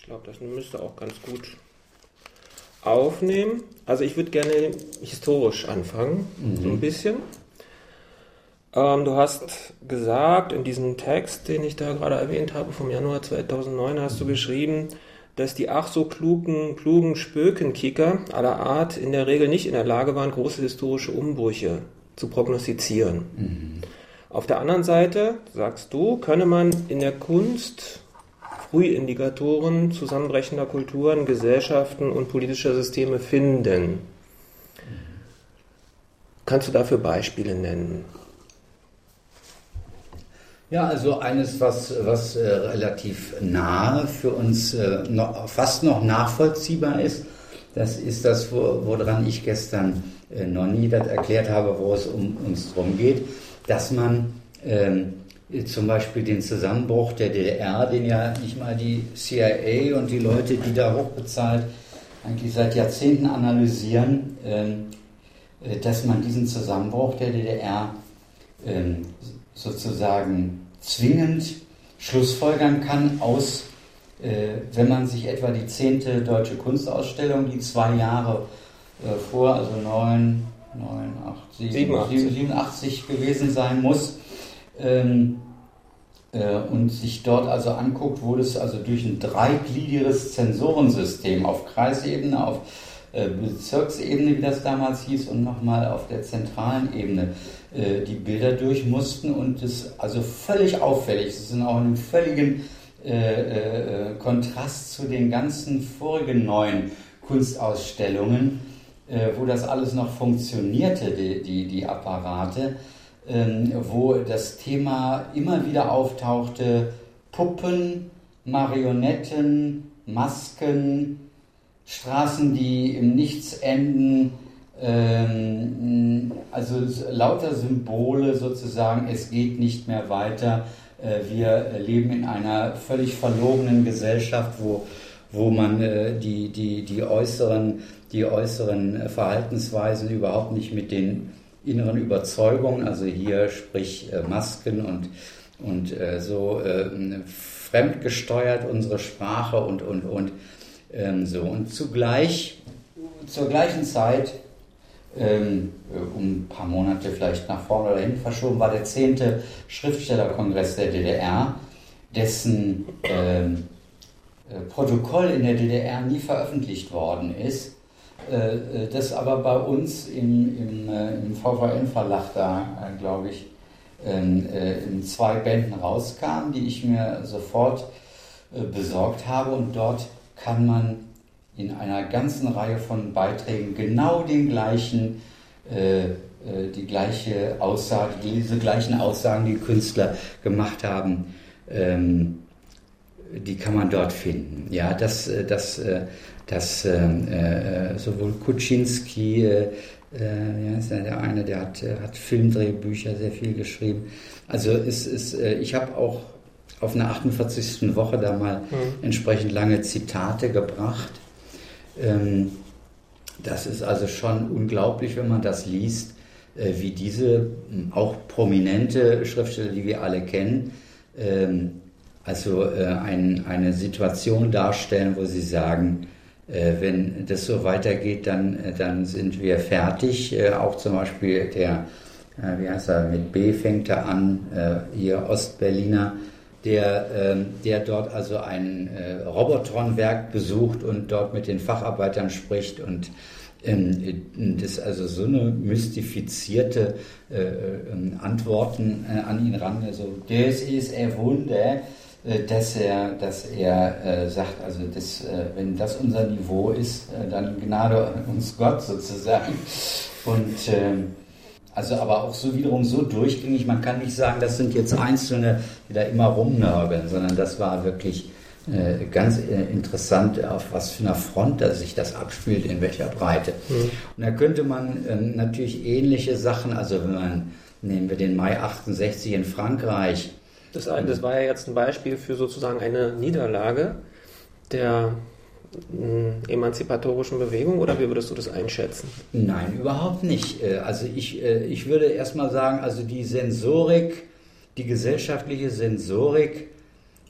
glaube, das müsste auch ganz gut aufnehmen. Also ich würde gerne historisch anfangen, so ein bisschen. Du hast gesagt, in diesem Text, den ich da gerade erwähnt habe, vom Januar 2009, hast du geschrieben, dass die ach so klugen Spökenkicker aller Art in der Regel nicht in der Lage waren, große historische Umbrüche zu prognostizieren. Auf der anderen Seite, sagst du, könne man in der Kunst Frühindikatoren zusammenbrechender Kulturen, Gesellschaften und politischer Systeme finden. Kannst du dafür Beispiele nennen? Ja, also eines, was relativ nahe für uns fast noch nachvollziehbar ist, das ist das, woran ich gestern noch nie das erklärt habe, wo es uns darum geht, dass man zum Beispiel den Zusammenbruch der DDR, den ja nicht mal die CIA und die Leute, die da hochbezahlt, eigentlich seit Jahrzehnten analysieren, dass man diesen Zusammenbruch der DDR sozusagen zwingend schlussfolgern kann aus, wenn man sich etwa die 10. Deutsche Kunstausstellung, die 2 Jahre vor, also 87 gewesen sein muss, und sich dort also anguckt, wo das also durch ein dreigliedriges Zensorensystem auf Kreisebene, auf Bezirksebene, wie das damals hieß, und nochmal auf der zentralen Ebene die Bilder durch mussten, und das also völlig auffällig, es ist auch in einem völligen Kontrast zu den ganzen vorigen neuen Kunstausstellungen, wo das alles noch funktionierte, die Apparate, wo das Thema immer wieder auftauchte: Puppen, Marionetten, Masken, Straßen, die im Nichts enden, also lauter Symbole sozusagen, es geht nicht mehr weiter, wir leben in einer völlig verlogenen Gesellschaft, wo man die äußeren Verhaltensweisen überhaupt nicht mit den inneren Überzeugungen, also hier sprich Masken und so fremdgesteuert unsere Sprache und so. Und zur gleichen Zeit, um ein paar Monate vielleicht nach vorne oder hinten verschoben, war der 10. Schriftstellerkongress der DDR, dessen Protokoll in der DDR nie veröffentlicht worden ist, das aber bei uns im VVN-Verlag da, glaube ich, in 2 Bänden rauskam, die ich mir sofort besorgt habe, und dort kann man in einer ganzen Reihe von Beiträgen genau die gleiche Aussage, diese gleichen Aussagen, die Künstler gemacht haben, die kann man dort finden. Ja, dass sowohl Kuczynski, ist ja der eine, der hat Filmdrehbücher sehr viel geschrieben. Also ich habe auch auf einer 48. Woche da mal entsprechend lange Zitate gebracht. Das ist also schon unglaublich, wenn man das liest, wie diese auch prominente Schriftsteller, die wir alle kennen, eine Situation darstellen, wo sie sagen, wenn das so weitergeht, dann sind wir fertig. Auch zum Beispiel wie heißt er, mit B fängt er an, hier Ostberliner, der dort also ein Robotron-Werk besucht und dort mit den Facharbeitern spricht, und das also so eine mystifizierte Antworten an ihn ran, also das ist ein Wunder, dass er sagt, also wenn das unser Niveau ist, dann gnade uns Gott sozusagen. Und also aber auch so wiederum so durchgängig, man kann nicht sagen, das sind jetzt Einzelne, die da immer rumnörgeln, sondern das war wirklich ganz interessant, auf was für einer Front sich das abspielt, in welcher Breite. Und da könnte man natürlich ähnliche Sachen, also nehmen wir den Mai 68 in Frankreich. Das war ja jetzt ein Beispiel für sozusagen eine Niederlage der emanzipatorischen Bewegung, oder wie würdest du das einschätzen? Nein, überhaupt nicht. Also ich würde erstmal sagen, also die gesellschaftliche Sensorik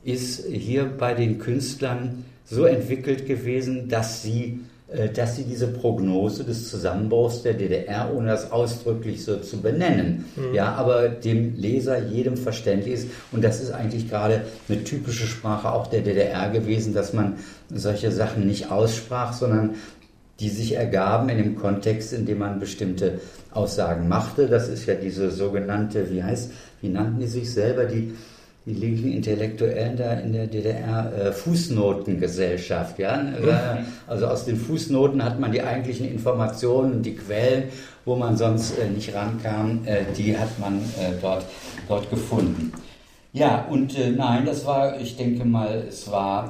ist hier bei den Künstlern so entwickelt gewesen, dass sie diese Prognose des Zusammenbruchs der DDR, ohne das ausdrücklich so zu benennen, ja, aber dem Leser jedem verständlich ist. Und das ist eigentlich gerade eine typische Sprache auch der DDR gewesen, dass man solche Sachen nicht aussprach, sondern die sich ergaben in dem Kontext, in dem man bestimmte Aussagen machte. Das ist ja diese sogenannte, wie nannten die sich selber, die linken Intellektuellen da in der DDR, Fußnotengesellschaft. Ja? Also aus den Fußnoten hat man die eigentlichen Informationen, die Quellen, wo man sonst nicht rankam, die hat man dort gefunden. Ja, und nein, das war, ich denke mal, es war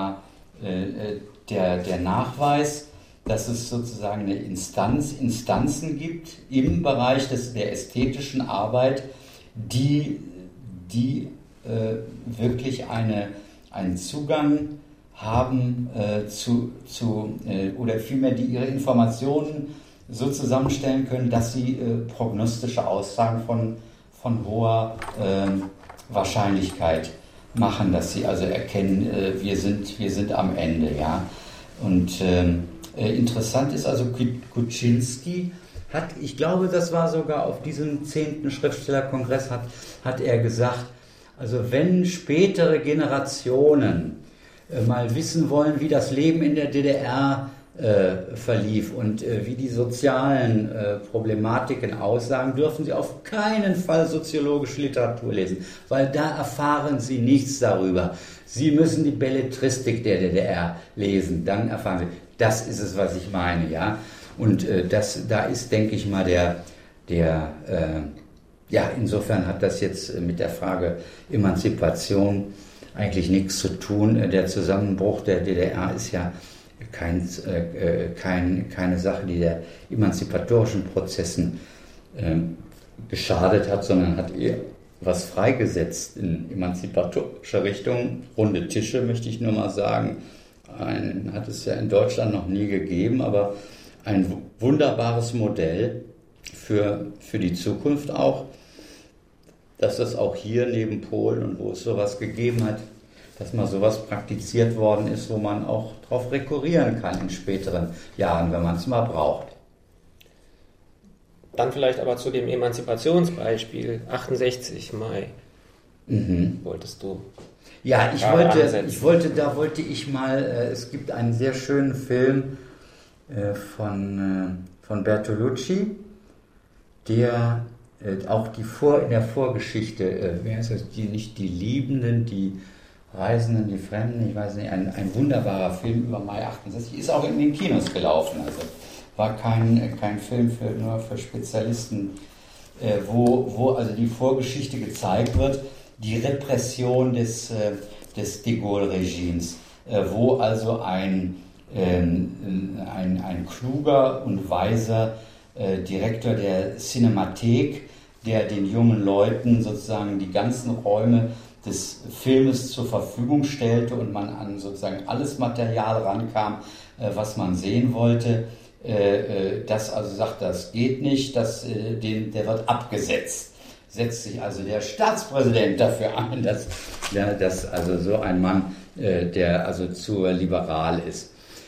der Nachweis, dass es sozusagen eine Instanzen gibt im Bereich der ästhetischen Arbeit, die wirklich einen Zugang haben oder vielmehr die ihre Informationen so zusammenstellen können, dass sie prognostische Aussagen von hoher Wahrscheinlichkeit machen, dass sie also erkennen, wir sind am Ende, ja. Und interessant ist also, Kuczynski hat, ich glaube, das war sogar auf diesem 10. Schriftstellerkongress, hat er gesagt, also wenn spätere Generationen mal wissen wollen, wie das Leben in der DDR verlief und wie die sozialen Problematiken aussagen, dürfen sie auf keinen Fall soziologische Literatur lesen, weil da erfahren sie nichts darüber. Sie müssen die Belletristik der DDR lesen, dann erfahren sie. Das ist es, was ich meine, ja. Und da ist, denke ich mal, ja, insofern hat das jetzt mit der Frage Emanzipation eigentlich nichts zu tun. Der Zusammenbruch der DDR ist ja keine Sache, die der emanzipatorischen Prozessen geschadet hat, sondern hat eher was freigesetzt in emanzipatorischer Richtung. Runde Tische, möchte ich nur mal sagen, hat es ja in Deutschland noch nie gegeben, aber ein wunderbares Modell für die Zukunft auch, dass das auch hier neben Polen und wo es sowas gegeben hat, dass mal sowas praktiziert worden ist, wo man auch darauf rekurrieren kann in späteren Jahren, wenn man es mal braucht. Dann vielleicht aber zu dem Emanzipationsbeispiel, 68 Mai, wolltest du? Ja, da wollte ich mal, es gibt einen sehr schönen Film von Bertolucci, der auch in der Vorgeschichte, wie heißt das, nicht die Liebenden, die Reisenden, die Fremden, ich weiß nicht, ein wunderbarer Film über Mai 68, ist auch in den Kinos gelaufen, also war kein Film nur für Spezialisten, wo also die Vorgeschichte gezeigt wird, die Repression des de Gaulle-Regimes, wo also ein kluger und weiser Direktor der Cinemathek, der den jungen Leuten sozusagen die ganzen Räume des Filmes zur Verfügung stellte und man an sozusagen alles Material rankam, was man sehen wollte, das also sagt, das geht nicht, der wird abgesetzt. Setzt sich also der Staatspräsident dafür ein, dass also so ein Mann, der also zu liberal ist.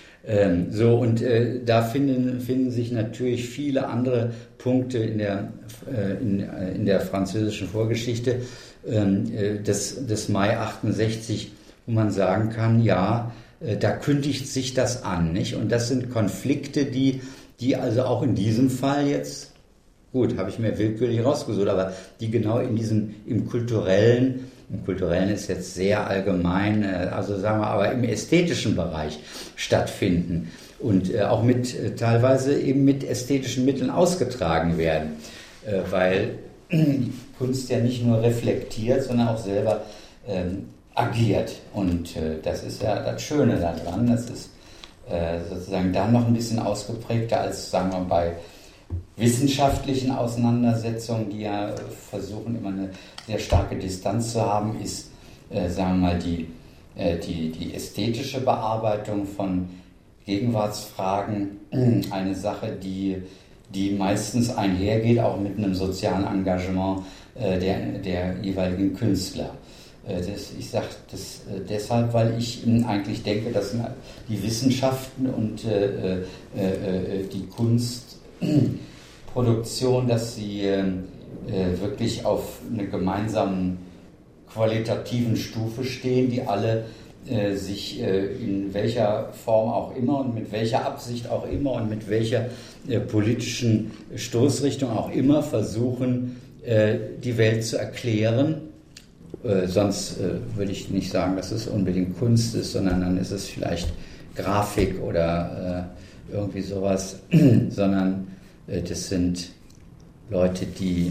Da finden sich natürlich viele andere Punkte in der französischen Vorgeschichte des Mai 68, wo man sagen kann, ja, da kündigt sich das an, nicht? Und das sind Konflikte, die also auch in diesem Fall jetzt, gut, habe ich mir willkürlich rausgesucht, aber die genau im Kulturellen ist jetzt sehr allgemein, also sagen wir, aber im ästhetischen Bereich stattfinden und auch teilweise eben mit ästhetischen Mitteln ausgetragen werden, weil die Kunst ja nicht nur reflektiert, sondern auch selber agiert. Und das ist ja das Schöne daran, das ist sozusagen da noch ein bisschen ausgeprägter als, sagen wir, bei wissenschaftlichen Auseinandersetzungen, die ja versuchen, immer eine sehr starke Distanz zu haben, ist, sagen wir mal, die ästhetische Bearbeitung von Gegenwartsfragen eine Sache, die meistens einhergeht, auch mit einem sozialen Engagement der jeweiligen Künstler. Ich sage das deshalb, weil ich eigentlich denke, dass die Wissenschaften und die Kunstproduktion, dass sie wirklich auf einer gemeinsamen qualitativen Stufe stehen, die alle sich in welcher Form auch immer und mit welcher Absicht auch immer und mit welcher politischen Stoßrichtung auch immer versuchen, die Welt zu erklären. Sonst würde ich nicht sagen, dass es unbedingt Kunst ist, sondern dann ist es vielleicht Grafik oder irgendwie sowas, sondern das sind Leute, die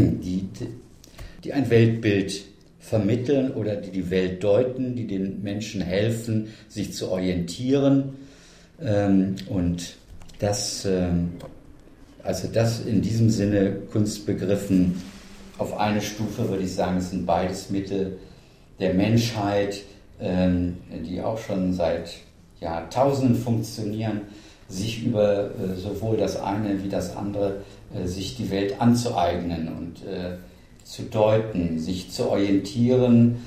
ein Weltbild vermitteln oder die Welt deuten, die den Menschen helfen, sich zu orientieren. Und das in diesem Sinne Kunstbegriffen auf eine Stufe, würde ich sagen, es sind beides Mittel der Menschheit, die auch schon seit Jahrtausenden funktionieren, sich über sowohl das eine wie das andere, sich die Welt anzueignen und zu deuten, sich zu orientieren,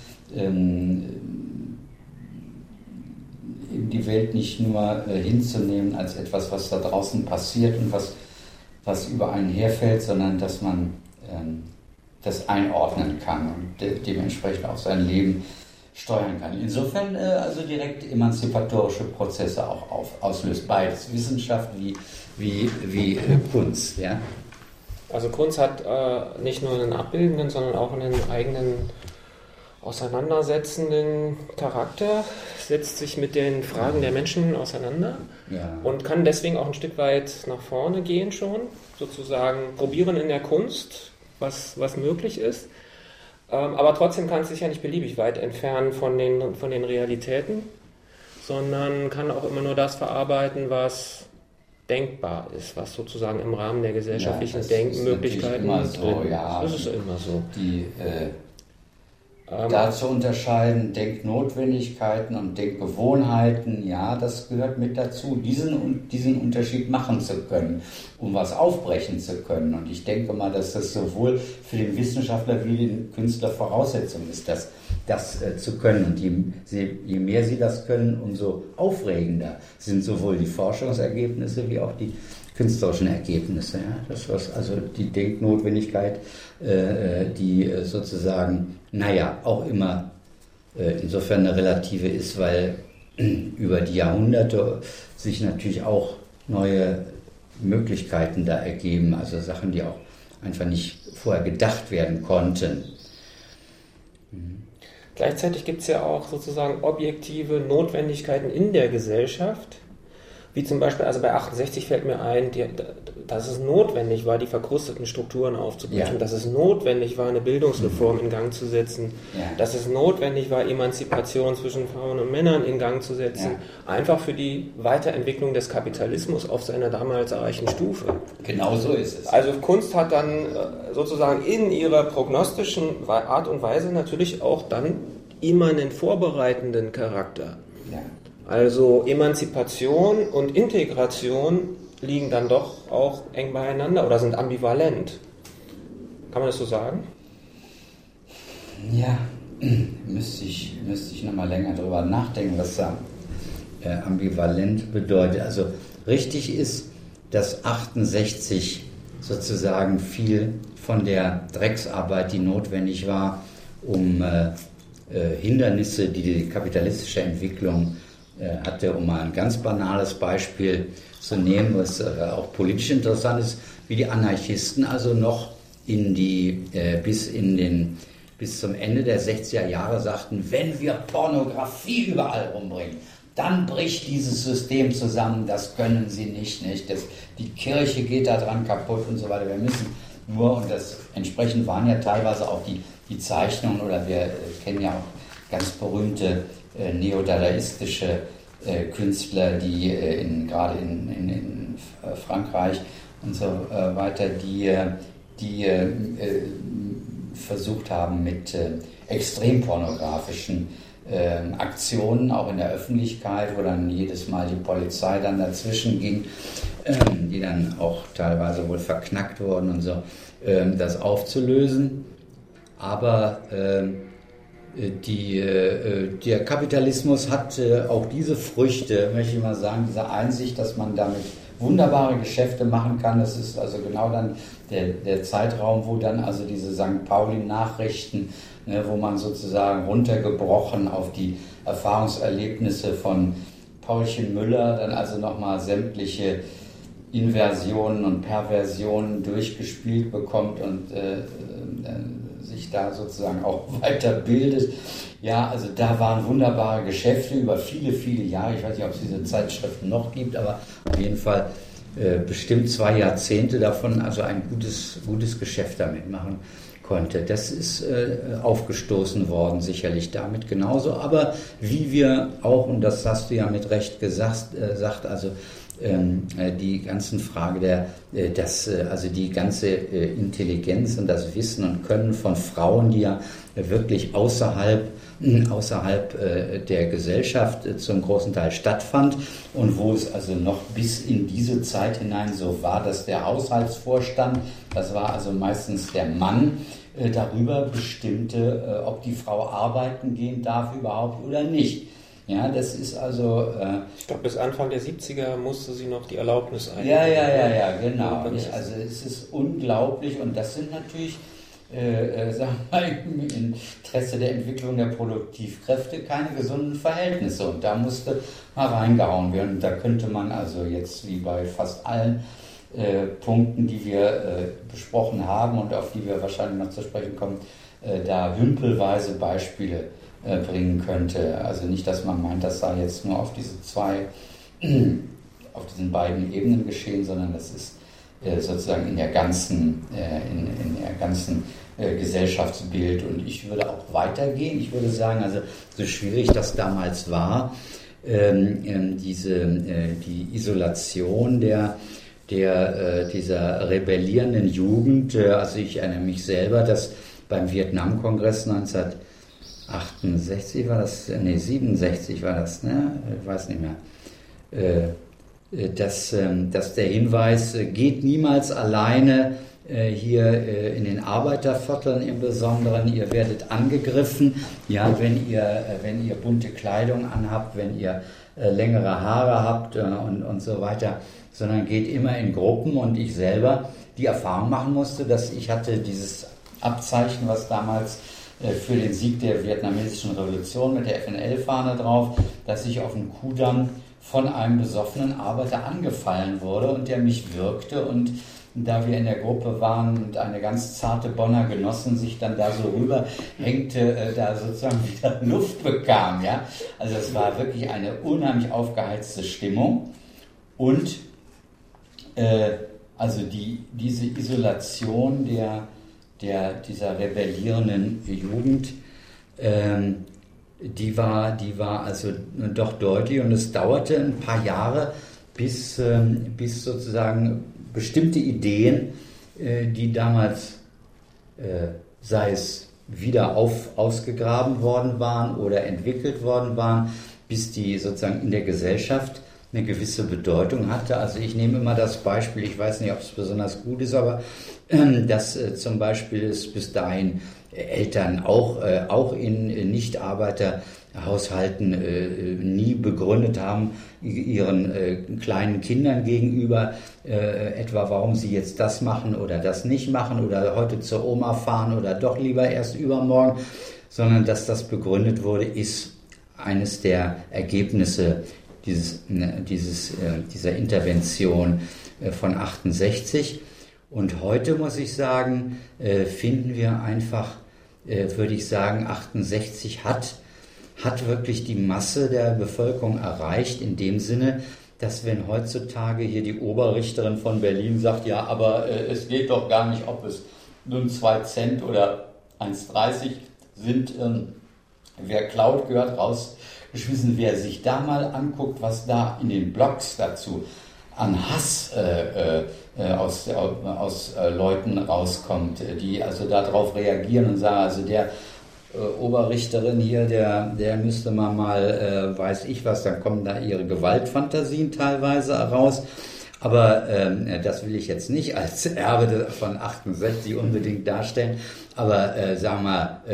die Welt nicht nur hinzunehmen als etwas, was da draußen passiert und was über einen herfällt, sondern dass man das einordnen kann und dementsprechend auch sein Leben steuern kann. Insofern also direkt emanzipatorische Prozesse auch auslöst, beides, Wissenschaft wie Kunst. Ja? Also Kunst hat nicht nur einen abbildenden, sondern auch einen eigenen auseinandersetzenden Charakter, setzt sich mit den Fragen der Menschen auseinander und kann deswegen auch ein Stück weit nach vorne gehen schon, sozusagen probieren in der Kunst, was möglich ist. Aber trotzdem kann es sich ja nicht beliebig weit entfernen von den Realitäten, sondern kann auch immer nur das verarbeiten, was denkbar ist, was sozusagen im Rahmen der gesellschaftlichen Denkmöglichkeiten ist. Das ist immer so. Da zu unterscheiden, Denknotwendigkeiten und Denkgewohnheiten, das gehört mit dazu, diesen Unterschied machen zu können, um was aufbrechen zu können. Und ich denke mal, dass das sowohl für den Wissenschaftler wie den Künstler Voraussetzung ist, das zu können. Und je mehr sie das können, umso aufregender sind sowohl die Forschungsergebnisse wie auch die künstlerischen Ergebnisse. Ja? Also die Denknotwendigkeit, die sozusagen, auch immer insofern eine relative ist, weil über die Jahrhunderte sich natürlich auch neue Möglichkeiten da ergeben, also Sachen, die auch einfach nicht vorher gedacht werden konnten. Gleichzeitig gibt es ja auch sozusagen objektive Notwendigkeiten in der Gesellschaft, wie zum Beispiel, also bei 68 fällt mir ein, dass es notwendig war, die verkrusteten Strukturen aufzubrechen, dass es notwendig war, eine Bildungsreform in Gang zu setzen, dass es notwendig war, Emanzipation zwischen Frauen und Männern in Gang zu setzen, einfach für die Weiterentwicklung des Kapitalismus auf seiner damals erreichten Stufe. Genau so ist es. Also Kunst hat dann sozusagen in ihrer prognostischen Art und Weise natürlich auch dann immer einen vorbereitenden Charakter. Ja. Also Emanzipation und Integration liegen dann doch auch eng beieinander oder sind ambivalent. Kann man das so sagen? Ja, müsste ich nochmal länger drüber nachdenken, was da ambivalent bedeutet. Also richtig ist, dass 68 sozusagen viel von der Drecksarbeit, die notwendig war, um Hindernisse, die kapitalistische Entwicklung hatte, um mal ein ganz banales Beispiel zu nehmen, was auch politisch interessant ist, wie die Anarchisten also noch bis zum Ende der 60er Jahre sagten, wenn wir Pornografie überall rumbringen, dann bricht dieses System zusammen, das können sie nicht. Die Kirche geht daran kaputt und so weiter. Wir müssen nur, und das entsprechend waren ja teilweise auch die Zeichnungen, oder wir kennen ja auch ganz berühmte neodadaistische Künstler, die gerade in Frankreich und so weiter, die versucht haben mit extrem pornografischen Aktionen, auch in der Öffentlichkeit, wo dann jedes Mal die Polizei dann dazwischen ging, die dann auch teilweise wohl verknackt wurden und so, das aufzulösen. Aber der Kapitalismus hat auch diese Früchte, möchte ich mal sagen, diese Einsicht, dass man damit wunderbare Geschäfte machen kann. Das ist also genau dann der Zeitraum, wo dann also diese St. Pauli-Nachrichten, ne, wo man sozusagen runtergebrochen auf die Erfahrungserlebnisse von Paulchen Müller dann also nochmal sämtliche Inversionen und Perversionen durchgespielt bekommt und sich da sozusagen auch weiterbildet. Ja, also da waren wunderbare Geschäfte über viele, viele Jahre. Ich weiß nicht, ob es diese Zeitschriften noch gibt, aber auf jeden Fall bestimmt 2 Jahrzehnte davon, also ein gutes Geschäft damit machen konnte. Das ist aufgestoßen worden, sicherlich damit genauso. Aber wie wir auch, und das hast du ja mit Recht gesagt, also die ganzen Frage also die ganze Intelligenz und das Wissen und Können von Frauen, die ja wirklich außerhalb der Gesellschaft zum großen Teil stattfand und wo es also noch bis in diese Zeit hinein so war, dass der Haushaltsvorstand, das war also meistens der Mann, darüber bestimmte, ob die Frau arbeiten gehen darf überhaupt oder nicht. Ja, das ist also... ich glaube, bis Anfang der 70er musste sie noch die Erlaubnis einholen. Ja, genau. Also es ist unglaublich und das sind natürlich, sagen wir mal, im Interesse der Entwicklung der Produktivkräfte keine gesunden Verhältnisse und da musste mal reingehauen werden. Und da könnte man also jetzt wie bei fast allen Punkten, die wir besprochen haben und auf die wir wahrscheinlich noch zu sprechen kommen, da hümpelweise Beispiele bringen könnte. Also nicht, dass man meint, das sei jetzt nur auf diesen beiden Ebenen geschehen, sondern das ist sozusagen in der ganzen Gesellschaftsbild. Und ich würde auch weitergehen. Ich würde sagen, also so schwierig das damals war, die Isolation dieser rebellierenden Jugend. Also ich erinnere mich selber, dass beim Vietnamkongress 1968 war das, 67 war das, ne? Ich weiß nicht mehr. Dass der Hinweis, geht niemals alleine hier in den Arbeitervierteln im Besonderen, ihr werdet angegriffen, ja, wenn ihr bunte Kleidung anhabt, wenn ihr längere Haare habt und so weiter, sondern geht immer in Gruppen. Und ich selber die Erfahrung machen musste, dass ich hatte dieses Abzeichen, was damals für den Sieg der vietnamesischen Revolution mit der FNL-Fahne drauf, dass ich auf dem Kudamm von einem besoffenen Arbeiter angefallen wurde und der mich würgte und da wir in der Gruppe waren und eine ganz zarte Bonner Genossin sich dann da so rüberhängte, da sozusagen wieder Luft bekam, ja. Also es war wirklich eine unheimlich aufgeheizte Stimmung und also diese Isolation dieser rebellierenden Jugend, die war also doch deutlich und es dauerte ein paar Jahre, bis sozusagen bestimmte Ideen, die damals, sei es wieder ausgegraben worden waren oder entwickelt worden waren, bis die sozusagen in der Gesellschaft eine gewisse Bedeutung hatte. Also ich nehme immer das Beispiel, ich weiß nicht, ob es besonders gut ist, aber dass zum Beispiel es bis dahin Eltern auch in Nichtarbeiterhaushalten nie begründet haben, ihren kleinen Kindern gegenüber etwa, warum sie jetzt das machen oder das nicht machen oder heute zur Oma fahren oder doch lieber erst übermorgen, sondern dass das begründet wurde, ist eines der Ergebnisse dieser Intervention von 68. Und heute muss ich sagen, finden wir einfach, würde ich sagen, 68 hat wirklich die Masse der Bevölkerung erreicht, in dem Sinne, dass wenn heutzutage hier die Oberrichterin von Berlin sagt, ja, aber es geht doch gar nicht, ob es nun 2 Cent oder 1,30 sind, wer klaut, gehört rausgeschmissen. Wer sich da mal anguckt, was da in den Blogs dazu an Hass aus Leuten rauskommt, die also darauf reagieren und sagen, also der Oberrichterin hier, der müsste man mal, weiß ich was, dann kommen da ihre Gewaltfantasien teilweise raus. Aber das will ich jetzt nicht als Erbe von 68 unbedingt darstellen. Aber sagen wir mal,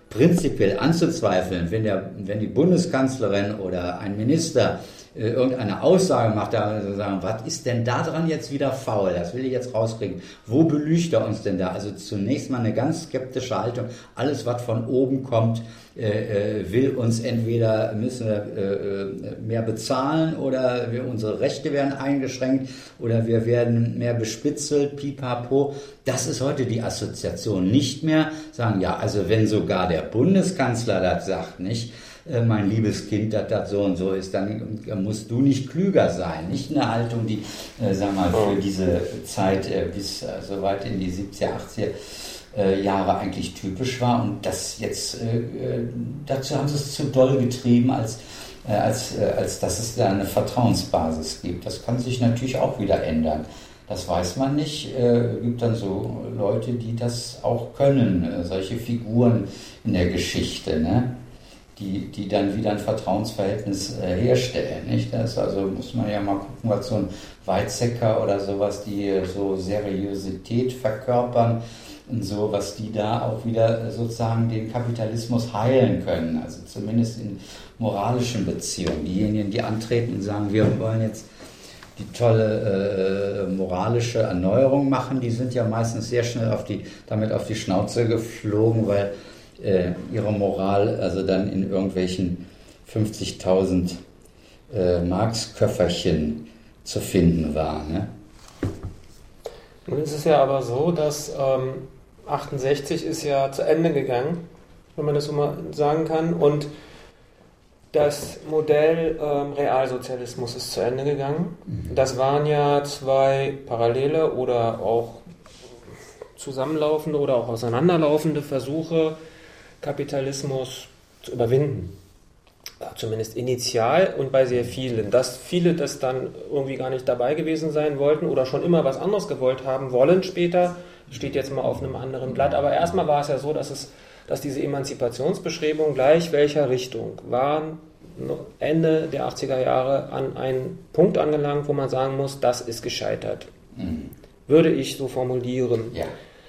prinzipiell anzuzweifeln, wenn die Bundeskanzlerin oder ein Minister irgendeine Aussage macht, da sagen, was ist denn da dran jetzt wieder faul? Das will ich jetzt rauskriegen. Wo belügt er uns denn da? Also zunächst mal eine ganz skeptische Haltung. Alles, was von oben kommt, will uns entweder müssen wir mehr bezahlen oder unsere Rechte werden eingeschränkt oder wir werden mehr bespitzelt, pipapo. Das ist heute die Assoziation. Nicht mehr sagen, ja, also wenn sogar der Bundeskanzler das sagt, nicht? Mein liebes Kind, dass das so und so ist, dann musst du nicht klüger sein. Nicht eine Haltung, die, sagen wir mal, für diese Zeit bis so weit in die 70er, 80er Jahre eigentlich typisch war. Und das jetzt, dazu haben sie es zu doll getrieben, als dass es da eine Vertrauensbasis gibt. Das kann sich natürlich auch wieder ändern. Das weiß man nicht. Es gibt dann so Leute, die das auch können, solche Figuren in der Geschichte, ne? Die dann wieder ein Vertrauensverhältnis herstellen. Nicht? Das also muss man ja mal gucken, was so ein Weizsäcker oder sowas, die so Seriosität verkörpern und so, was die da auch wieder sozusagen den Kapitalismus heilen können. Also zumindest in moralischen Beziehungen. Diejenigen, die antreten und sagen, wir wollen jetzt die tolle moralische Erneuerung machen, die sind ja meistens sehr schnell damit auf die Schnauze geflogen, weil ihre Moral also dann in irgendwelchen 50.000 Marksköfferchen zu finden war. Ne? Nun ist es ja aber so, dass 68 ist ja zu Ende gegangen, wenn man das so mal sagen kann, und das Modell Realsozialismus ist zu Ende gegangen. Das waren ja zwei parallele oder auch zusammenlaufende oder auch auseinanderlaufende Versuche, Kapitalismus zu überwinden. Zumindest initial und bei sehr vielen. Dass viele das dann irgendwie gar nicht dabei gewesen sein wollten oder schon immer was anderes gewollt haben wollen später, steht jetzt mal auf einem anderen Blatt. Aber erstmal war es ja so, dass diese Emanzipationsbestrebungen gleich welcher Richtung waren Ende der 80er Jahre an einen Punkt angelangt, wo man sagen muss, das ist gescheitert. Würde ich so formulieren. Ja.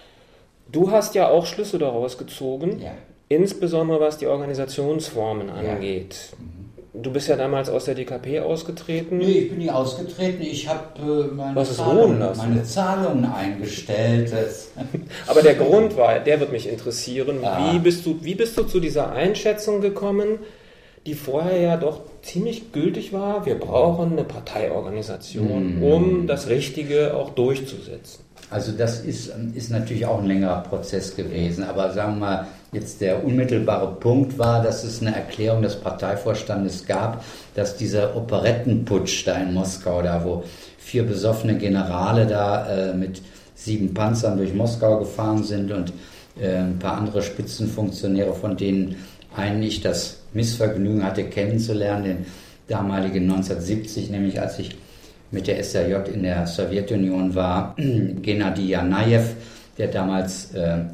Du hast ja auch Schlüsse daraus gezogen. Ja. Insbesondere was die Organisationsformen angeht. Du bist ja damals aus der DKP ausgetreten. Nee, ich bin nicht ausgetreten. Ich habe meine Zahlungen eingestellt. Aber der Grund war, der wird mich interessieren. Ja. Wie bist du zu dieser Einschätzung gekommen, die vorher ja doch ziemlich gültig war? Wir brauchen eine Parteiorganisation, um das Richtige auch durchzusetzen. Also das ist natürlich auch ein längerer Prozess gewesen, aber sagen wir mal, jetzt der unmittelbare Punkt war, dass es eine Erklärung des Parteivorstandes gab, dass dieser Operettenputsch da in Moskau, da wo 4 besoffene Generale da mit 7 Panzern durch Moskau gefahren sind und ein paar andere Spitzenfunktionäre, von denen einen ich das Missvergnügen hatte kennenzulernen, den damaligen 1970, nämlich als ich mit der SRJ in der Sowjetunion war, Gennady Janajew, der damals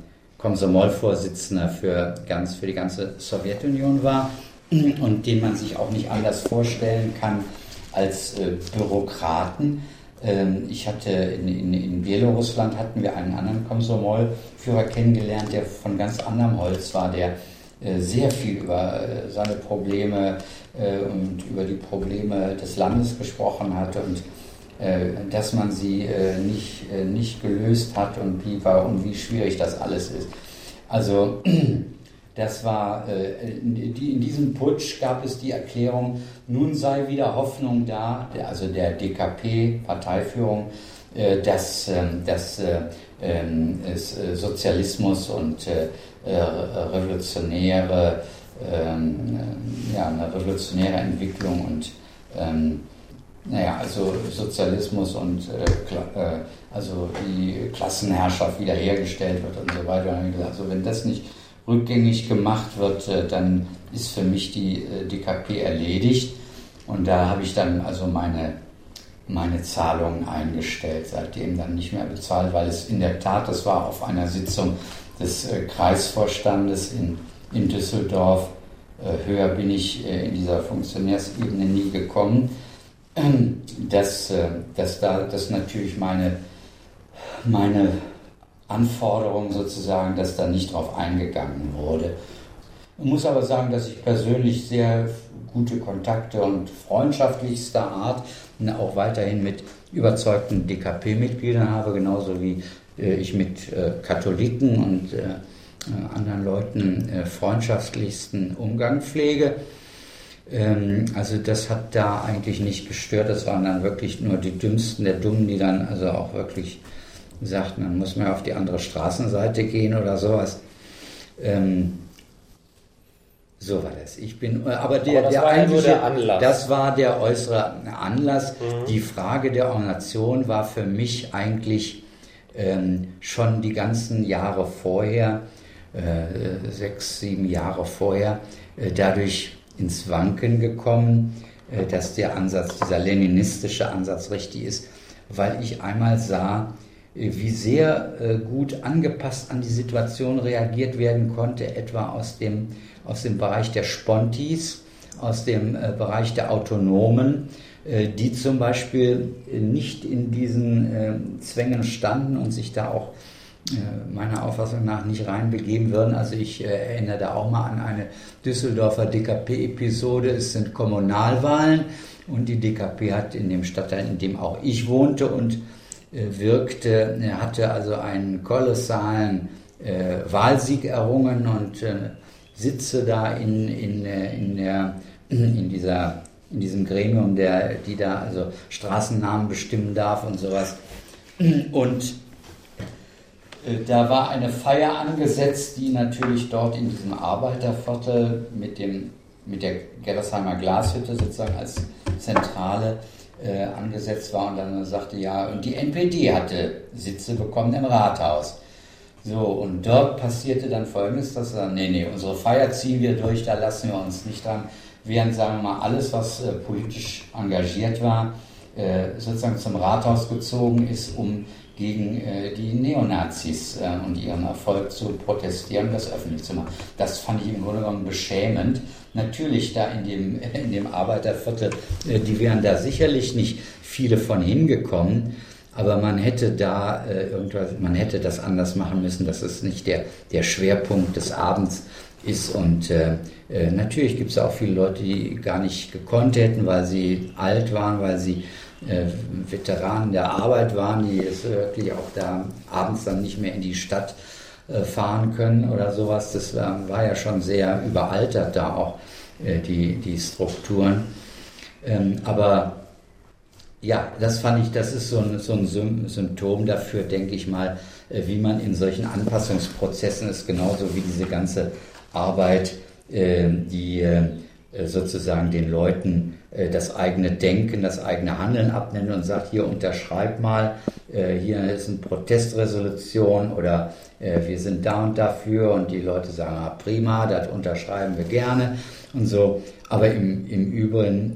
Komsomol-Vorsitzender für die ganze Sowjetunion war und den man sich auch nicht anders vorstellen kann als Bürokraten. Ich hatte in Belarusland hatten wir einen anderen Komsomol-Führer kennengelernt, der von ganz anderem Holz war, der sehr viel über seine Probleme und über die Probleme des Landes gesprochen hat und dass man sie nicht gelöst hat und wie schwierig das alles ist. Also das war, in diesem Putsch gab es die Erklärung, nun sei wieder Hoffnung da, also der DKP-Parteiführung, dass es Sozialismus und eine revolutionäre Entwicklung und also Sozialismus und also die Klassenherrschaft wiederhergestellt wird und so weiter. Also wenn das nicht rückgängig gemacht wird, dann ist für mich die DKP erledigt und da habe ich dann also meine Zahlungen eingestellt, seitdem dann nicht mehr bezahlt, weil es in der Tat, das war auf einer Sitzung des Kreisvorstandes in Düsseldorf, höher bin ich in dieser Funktionärsebene nie gekommen, dass natürlich meine Anforderungen sozusagen, dass da nicht drauf eingegangen wurde Ich muss aber sagen, dass ich persönlich sehr gute Kontakte und freundschaftlichster Art auch weiterhin mit überzeugten DKP-Mitgliedern habe, genauso wie ich mit Katholiken und anderen Leuten freundschaftlichsten Umgang pflege. Also das hat da eigentlich nicht gestört, das waren dann wirklich nur die Dümmsten der Dummen, die dann also auch wirklich sagten, dann muss man auf die andere Straßenseite gehen oder sowas. So war das. Aber der Anlass. Das war der äußere Anlass. Die Frage der Ordination war für mich eigentlich schon die ganzen Jahre vorher, 6, 7 Jahre vorher, dadurch ins Wanken gekommen, dass der Ansatz, dieser leninistische Ansatz richtig ist, weil ich einmal sah, wie sehr gut angepasst an die Situation reagiert werden konnte, etwa aus dem Bereich der Spontis, aus dem Bereich der Autonomen, die zum Beispiel nicht in diesen Zwängen standen und sich da auch meiner Auffassung nach nicht reinbegeben würden. Also ich erinnere da auch mal an eine Düsseldorfer DKP-Episode. Es sind Kommunalwahlen und die DKP hat in dem Stadtteil, in dem auch ich wohnte und wirkte, hatte also einen kolossalen Wahlsieg errungen und sitze da in diesem Gremium, die da also Straßennamen bestimmen darf und sowas. Und da war eine Feier angesetzt, die natürlich dort in diesem Arbeiterviertel mit der Gerresheimer Glashütte sozusagen als Zentrale angesetzt war. Und dann sagte und die NPD hatte Sitze bekommen im Rathaus. So, und dort passierte dann Folgendes, dass er nee, unsere Feier ziehen wir durch, da lassen wir uns nicht dran. Während, sagen wir mal, alles, was politisch engagiert war, sozusagen zum Rathaus gezogen ist, um gegen die Neonazis und ihren Erfolg zu protestieren, das öffentlich zu machen. Das fand ich im Grunde genommen beschämend. Natürlich da in dem Arbeiterviertel, die wären da sicherlich nicht viele von hingekommen, aber man hätte das anders machen müssen, dass es nicht der Schwerpunkt des Abends ist. Und natürlich gibt es auch viele Leute, die gar nicht gekonnt hätten, weil sie alt waren, weil sie Veteranen der Arbeit waren, die es wirklich auch da abends dann nicht mehr in die Stadt fahren können oder sowas. Das war ja schon sehr überaltert da auch, die Strukturen. Aber ja, das fand ich, das ist so ein Symptom dafür, denke ich mal, wie man in solchen Anpassungsprozessen ist, genauso wie diese ganze Arbeit, die sozusagen den Leuten das eigene Denken, das eigene Handeln abnimmt und sagt, hier unterschreib mal, hier ist eine Protestresolution oder wir sind da und dafür und die Leute sagen, prima, das unterschreiben wir gerne und so, aber im Übrigen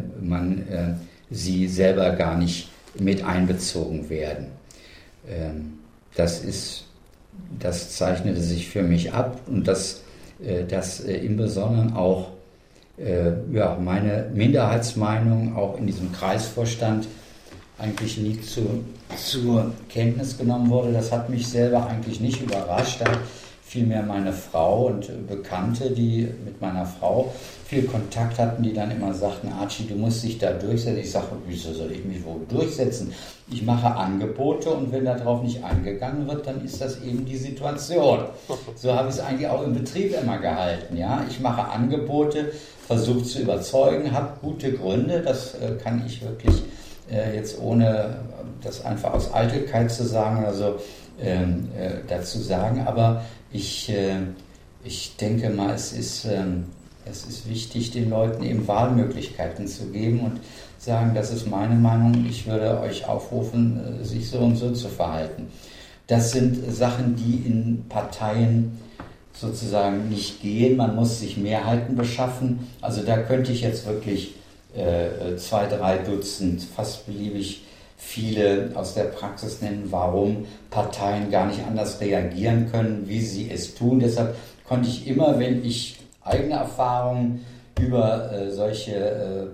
sie selber gar nicht mit einbezogen werden. Das zeichnete sich für mich ab und das im Besonderen auch meine Minderheitsmeinung auch in diesem Kreisvorstand eigentlich nie zur Kenntnis genommen wurde. Das hat mich selber eigentlich nicht überrascht. Da vielmehr meine Frau und Bekannte, die mit meiner Frau viel Kontakt hatten, die dann immer sagten, Archie, du musst dich da durchsetzen. Ich sage, wieso soll ich mich wohl durchsetzen? Ich mache Angebote und wenn darauf nicht eingegangen wird, dann ist das eben die Situation. So habe ich es eigentlich auch im Betrieb immer gehalten. Ja? Ich mache Angebote, versuche zu überzeugen, habe gute Gründe, das kann ich wirklich jetzt ohne das einfach aus Eitelkeit zu sagen oder so dazu sagen, aber ich denke mal, es ist wichtig, den Leuten eben Wahlmöglichkeiten zu geben und sagen, das ist meine Meinung, ich würde euch aufrufen, sich so und so zu verhalten. Das sind Sachen, die in Parteien sozusagen nicht gehen. Man muss sich Mehrheiten beschaffen. Also da könnte ich jetzt wirklich 2, 3 Dutzend, fast beliebig viele aus der Praxis nennen, warum Parteien gar nicht anders reagieren können, wie sie es tun. Deshalb konnte ich immer, wenn ich eigene Erfahrungen über solche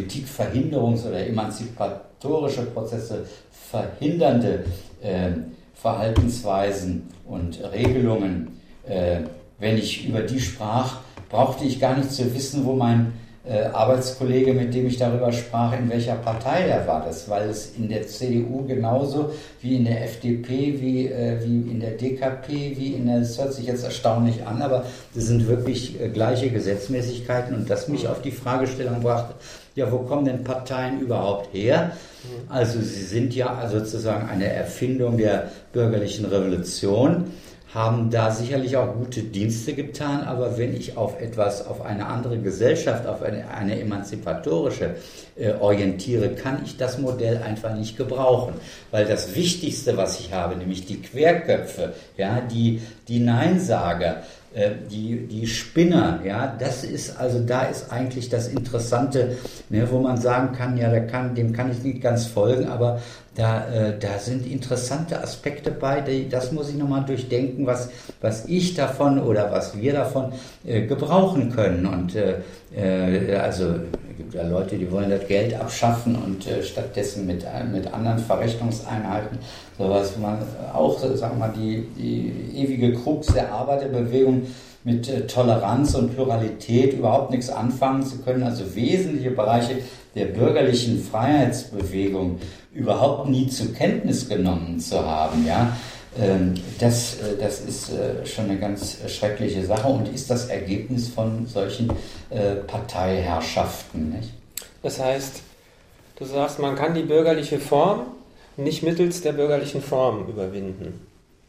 Politikverhinderungs- oder emanzipatorische Prozesse verhindernde Verhaltensweisen und Regelungen, wenn ich über die sprach, brauchte ich gar nicht zu wissen, wo mein Arbeitskollege, mit dem ich darüber sprach, in welcher Partei er war. Weil es in der CDU genauso wie in der FDP, wie in der DKP, das hört sich jetzt erstaunlich an, aber das sind wirklich gleiche Gesetzmäßigkeiten und das mich auf die Fragestellung brachte, ja, wo kommen denn Parteien überhaupt her? Also sie sind ja sozusagen eine Erfindung der bürgerlichen Revolution, haben da sicherlich auch gute Dienste getan, aber wenn ich auf eine andere Gesellschaft, auf eine emanzipatorische orientiere, kann ich das Modell einfach nicht gebrauchen. Weil das Wichtigste, was ich habe, nämlich die Querköpfe, ja, die Neinsager, die Spinner, ja, da ist eigentlich das Interessante, ne, wo man sagen kann, ja, dem kann ich nicht ganz folgen, aber da sind interessante Aspekte bei, das muss ich nochmal durchdenken, was ich davon oder was wir davon gebrauchen können. Und es gibt ja Leute, die wollen das Geld abschaffen und stattdessen mit anderen Verrechnungseinheiten, sowas man auch, sagen wir mal, die ewige Krux der Arbeiterbewegung mit Toleranz und Pluralität überhaupt nichts anfangen zu können, also wesentliche Bereiche der bürgerlichen Freiheitsbewegung überhaupt nie zur Kenntnis genommen zu haben, ja, das ist schon eine ganz schreckliche Sache und ist das Ergebnis von solchen Parteiherrschaften, nicht? Das heißt, du sagst, man kann die bürgerliche Form nicht mittels der bürgerlichen Form überwinden.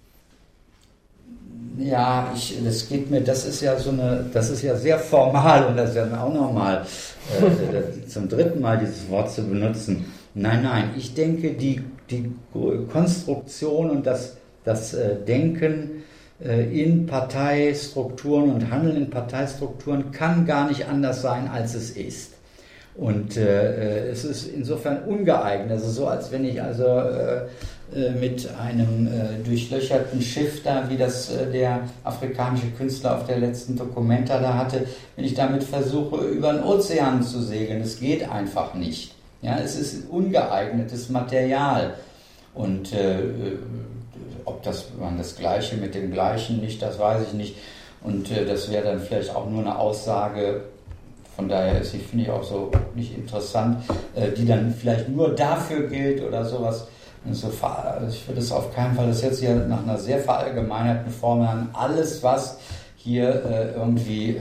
Ja, das ist ja sehr formal und das ist ja auch nochmal zum dritten Mal dieses Wort zu benutzen. Nein, ich denke, die Konstruktion und das Denken in Parteistrukturen und Handeln in Parteistrukturen kann gar nicht anders sein, als es ist. Und es ist insofern ungeeignet. Also so, als wenn ich mit einem durchlöcherten Schiff da, wie das der afrikanische Künstler auf der letzten Documenta da hatte, wenn ich damit versuche, über den Ozean zu segeln. Es geht einfach nicht. Ja, es ist ungeeignetes Material. Und ob man das Gleiche mit dem Gleichen nicht, das weiß ich nicht. Und das wäre dann vielleicht auch nur eine Aussage, von daher finde ich auch so nicht interessant, die dann vielleicht nur dafür gilt oder sowas. Also ich würde es auf keinen Fall, das hört sich ja nach einer sehr verallgemeinerten Formel an, alles was hier irgendwie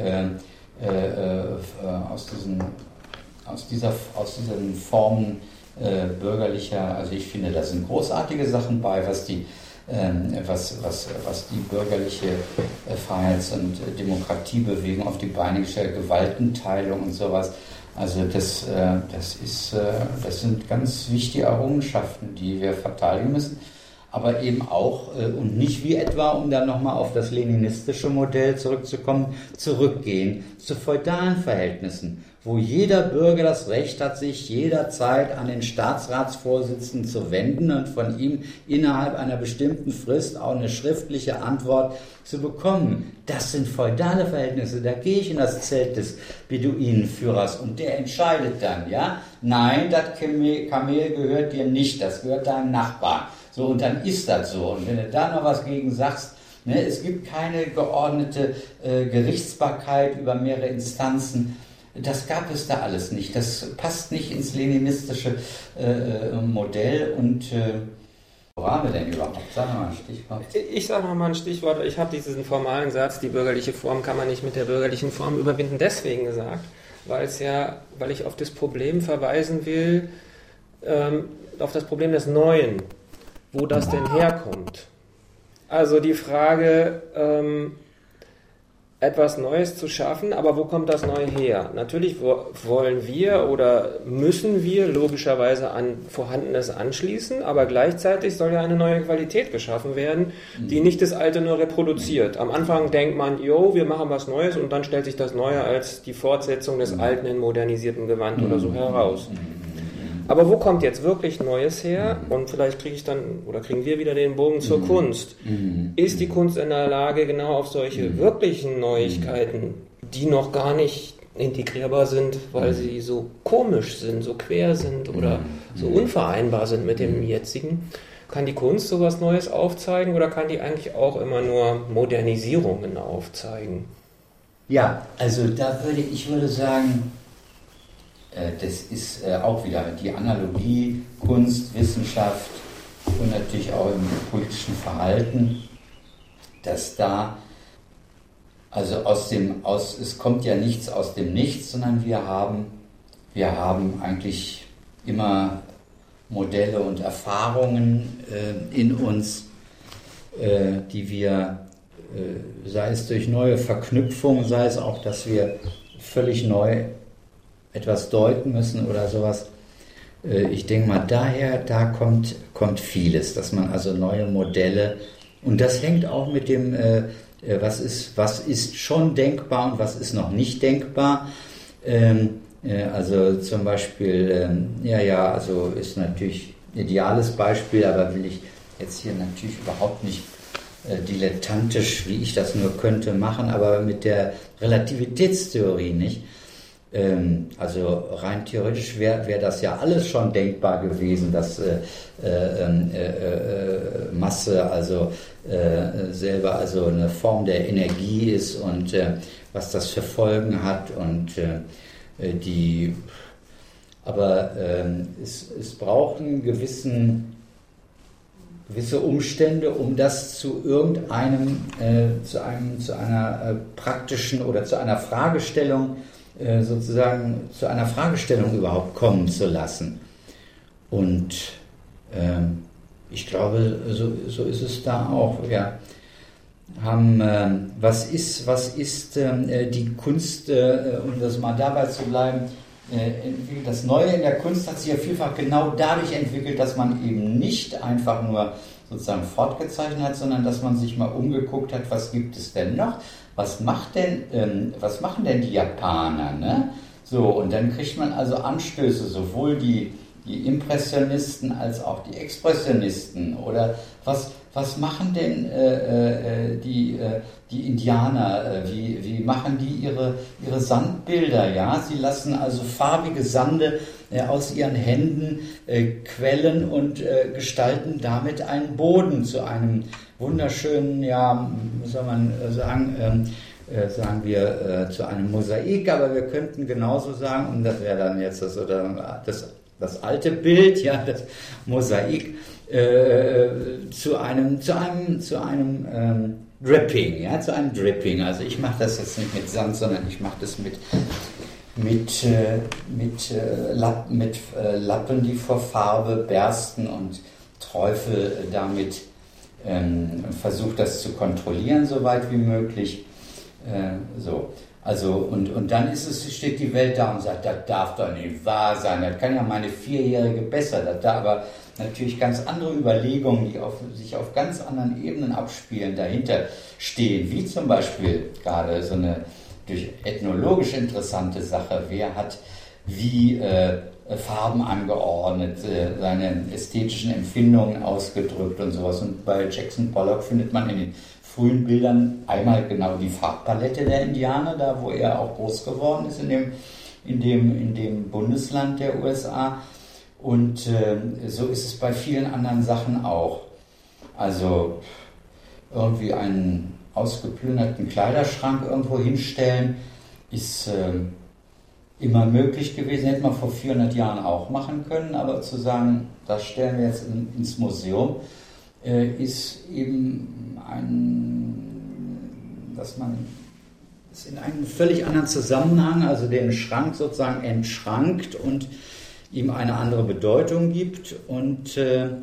aus diesen Formen bürgerlicher, also ich finde, da sind großartige Sachen bei, was die bürgerliche Freiheits- und Demokratiebewegung auf die Beine gestellt, Gewaltenteilung und sowas. Also das sind ganz wichtige Errungenschaften, die wir verteidigen müssen, aber eben auch, und nicht wie etwa, um dann nochmal auf das leninistische Modell zurückzukommen, zurückgehen zu feudalen Verhältnissen, wo jeder Bürger das Recht hat, sich jederzeit an den Staatsratsvorsitzenden zu wenden und von ihm innerhalb einer bestimmten Frist auch eine schriftliche Antwort zu bekommen. Das sind feudale Verhältnisse. Da gehe ich in das Zelt des Beduinenführers und der entscheidet dann, ja, nein, das Kamel gehört dir nicht, das gehört deinem Nachbarn. So, und dann ist das so. Und wenn du da noch was gegen sagst, ne, es gibt keine geordnete Gerichtsbarkeit über mehrere Instanzen. Das gab es da alles nicht. Das passt nicht ins leninistische Modell. Und wo waren wir denn überhaupt? Sag mal ein Stichwort. Ich sage mal ein Stichwort. Ich habe diesen formalen Satz, die bürgerliche Form kann man nicht mit der bürgerlichen Form überwinden, deswegen gesagt, weil ich auf das Problem verweisen will, auf das Problem des Neuen, wo das denn herkommt. Also die Frage, etwas Neues zu schaffen, aber wo kommt das Neue her? Natürlich wollen wir oder müssen wir logischerweise an Vorhandenes anschließen, aber gleichzeitig soll ja eine neue Qualität geschaffen werden, die nicht das Alte nur reproduziert. Am Anfang denkt man, wir machen was Neues und dann stellt sich das Neue als die Fortsetzung des Alten in modernisiertem Gewand oder so heraus. Aber wo kommt jetzt wirklich Neues her? Und vielleicht kriegen wir wieder den Bogen zur Kunst. Ist die Kunst in der Lage, genau auf solche wirklichen Neuigkeiten, die noch gar nicht integrierbar sind, weil sie so komisch sind, so quer sind oder so unvereinbar sind mit dem jetzigen, Kann die Kunst sowas Neues aufzeigen oder kann die eigentlich auch immer nur Modernisierungen aufzeigen? Ja, also ich würde sagen, das ist auch wieder die Analogie, Kunst, Wissenschaft und natürlich auch im politischen Verhalten, dass da, also es kommt ja nichts aus dem Nichts, sondern wir haben eigentlich immer Modelle und Erfahrungen in uns, die wir, sei es durch neue Verknüpfungen, sei es auch, dass wir völlig neu etwas deuten müssen oder sowas. Ich denke mal, da kommt vieles, dass man also neue Modelle, und das hängt auch mit dem, was ist schon denkbar und was ist noch nicht denkbar. Also zum Beispiel, also ist natürlich ein ideales Beispiel, aber will ich jetzt hier natürlich überhaupt nicht dilettantisch, wie ich das nur könnte, machen, aber mit der Relativitätstheorie nicht. Also rein theoretisch wäre das ja alles schon denkbar gewesen, dass Masse also selber also eine Form der Energie ist und was das für Folgen hat und es braucht gewisse Umstände, um das zu zu einer praktischen oder zu einer Fragestellung sozusagen zu einer Fragestellung überhaupt kommen zu lassen. Und ich glaube, so ist es da auch. Wir haben, was ist die Kunst, um das mal dabei zu bleiben, das Neue in der Kunst hat sich ja vielfach genau dadurch entwickelt, dass man eben nicht einfach nur sozusagen fortgezeichnet hat, sondern dass man sich mal umgeguckt hat, was gibt es denn noch? Was machen denn die Japaner? Ne? So, und dann kriegt man also Anstöße, sowohl die Impressionisten als auch die Expressionisten. Oder was machen denn die Indianer? Wie machen die ihre Sandbilder? Ja? Sie lassen also farbige Sande aus ihren Händen quellen und gestalten damit einen Boden zu einem wunderschönen, ja, wie soll man sagen, sagen wir zu einem Mosaik, aber wir könnten genauso sagen, und das wäre dann jetzt das alte Bild, ja, das Mosaik, zu einem Dripping, ja, zu einem Dripping. Also ich mache das jetzt nicht mit Sand, sondern ich mache das mit Lappen, die vor Farbe bersten und träufel damit, versuche das zu kontrollieren, so weit wie möglich. So. Also, und dann steht die Welt da und sagt, das darf doch nicht wahr sein, das kann ja meine 4-Jährige besser, das da aber natürlich ganz andere Überlegungen, die sich auf ganz anderen Ebenen abspielen, dahinter stehen, wie zum Beispiel gerade so eine durch ethnologisch interessante Sache, wer hat wie Farben angeordnet, seine ästhetischen Empfindungen ausgedrückt und sowas. Und bei Jackson Pollock findet man in den frühen Bildern einmal genau die Farbpalette der Indianer, da wo er auch groß geworden ist, in dem Bundesland der USA. Und so ist es bei vielen anderen Sachen auch. Also irgendwie einen ausgeplünderten Kleiderschrank irgendwo hinstellen, ist immer möglich gewesen, hätte man vor 400 Jahren auch machen können, aber zu sagen, das stellen wir jetzt ins Museum, ist eben dass man es in einem völlig anderen Zusammenhang, also den Schrank sozusagen entschrankt und ihm eine andere Bedeutung gibt und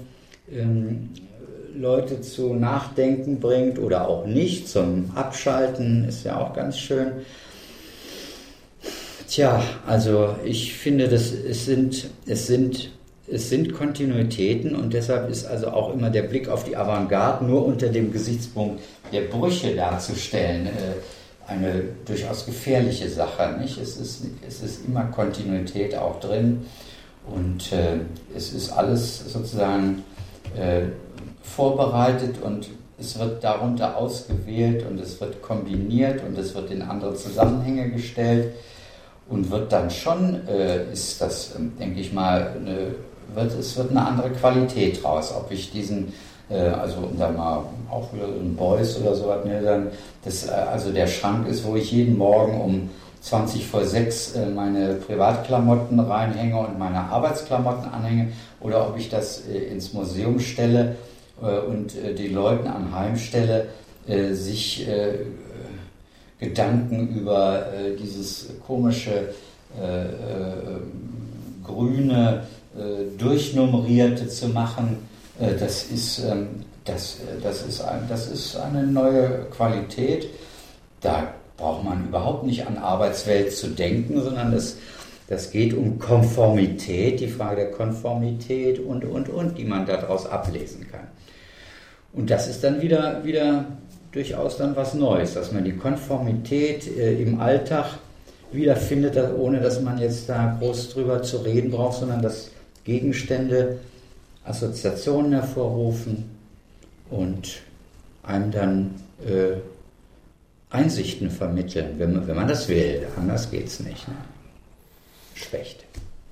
Leute zu Nachdenken bringt oder auch nicht, zum Abschalten, ist ja auch ganz schön. Tja, also ich finde, es sind Kontinuitäten und deshalb ist also auch immer der Blick auf die Avantgarde nur unter dem Gesichtspunkt der Brüche darzustellen eine durchaus gefährliche Sache. Nicht? Es ist immer Kontinuität auch drin und es ist alles sozusagen vorbereitet und es wird darunter ausgewählt und es wird kombiniert und es wird in andere Zusammenhänge gestellt und wird dann schon, ist das, denke ich mal, eine wird eine andere Qualität draus. Ob ich diesen, also um da mal auch wieder so ein Beuys oder so was, ne, dann also der Schrank ist, wo ich jeden Morgen um 20 vor 6 meine Privatklamotten reinhänge und meine Arbeitsklamotten anhänge, oder ob ich das ins Museum stelle und den Leuten anheimstelle, sich Gedanken über dieses komische grüne durchnummerierte zu machen, das ist eine neue Qualität. Da braucht man überhaupt nicht an Arbeitswelt zu denken, sondern das geht um Konformität, die Frage der Konformität und, die man daraus ablesen kann. Und das ist dann wieder durchaus dann was Neues, dass man die Konformität im Alltag wiederfindet, ohne dass man jetzt da groß drüber zu reden braucht, sondern dass Gegenstände Assoziationen hervorrufen und einem dann Einsichten vermitteln, wenn man das will. Anders geht es nicht. Ne? Schwächt.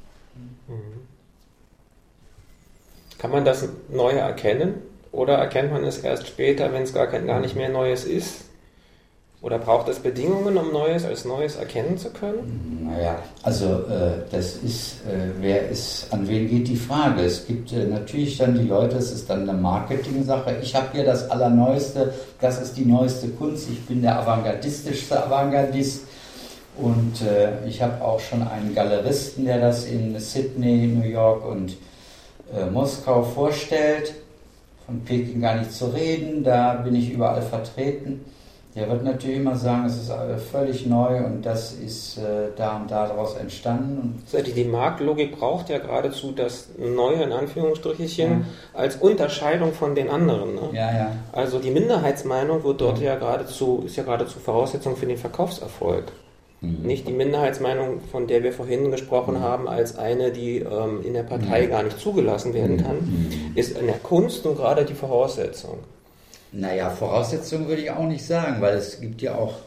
Kann man das Neue erkennen? Oder erkennt man es erst später, wenn es gar nicht mehr Neues ist? Oder braucht es Bedingungen, um Neues als Neues erkennen zu können? Naja, also das ist, an wen geht die Frage? Es gibt natürlich dann die Leute, es ist dann eine Marketing-Sache. Ich habe hier das Allerneueste, das ist die neueste Kunst, ich bin der avantgardistischste Avantgardist. Und ich habe auch schon einen Galeristen, der das in Sydney, New York und Moskau vorstellt. Von Peking gar nicht zu reden, da bin ich überall vertreten. Der wird natürlich immer sagen, es ist völlig neu und das ist da und da daraus entstanden. Die Marktlogik braucht ja geradezu das Neue, in Anführungsstrichen, als Unterscheidung von den anderen. Ne? Ja. Also die Minderheitsmeinung wird dort ist ja geradezu Voraussetzung für den Verkaufserfolg. Nicht die Minderheitsmeinung, von der wir vorhin gesprochen haben, als eine, die in der Partei gar nicht zugelassen werden kann, ist in der Kunst nun gerade die Voraussetzung. Naja, Voraussetzung würde ich auch nicht sagen, weil es gibt ja auch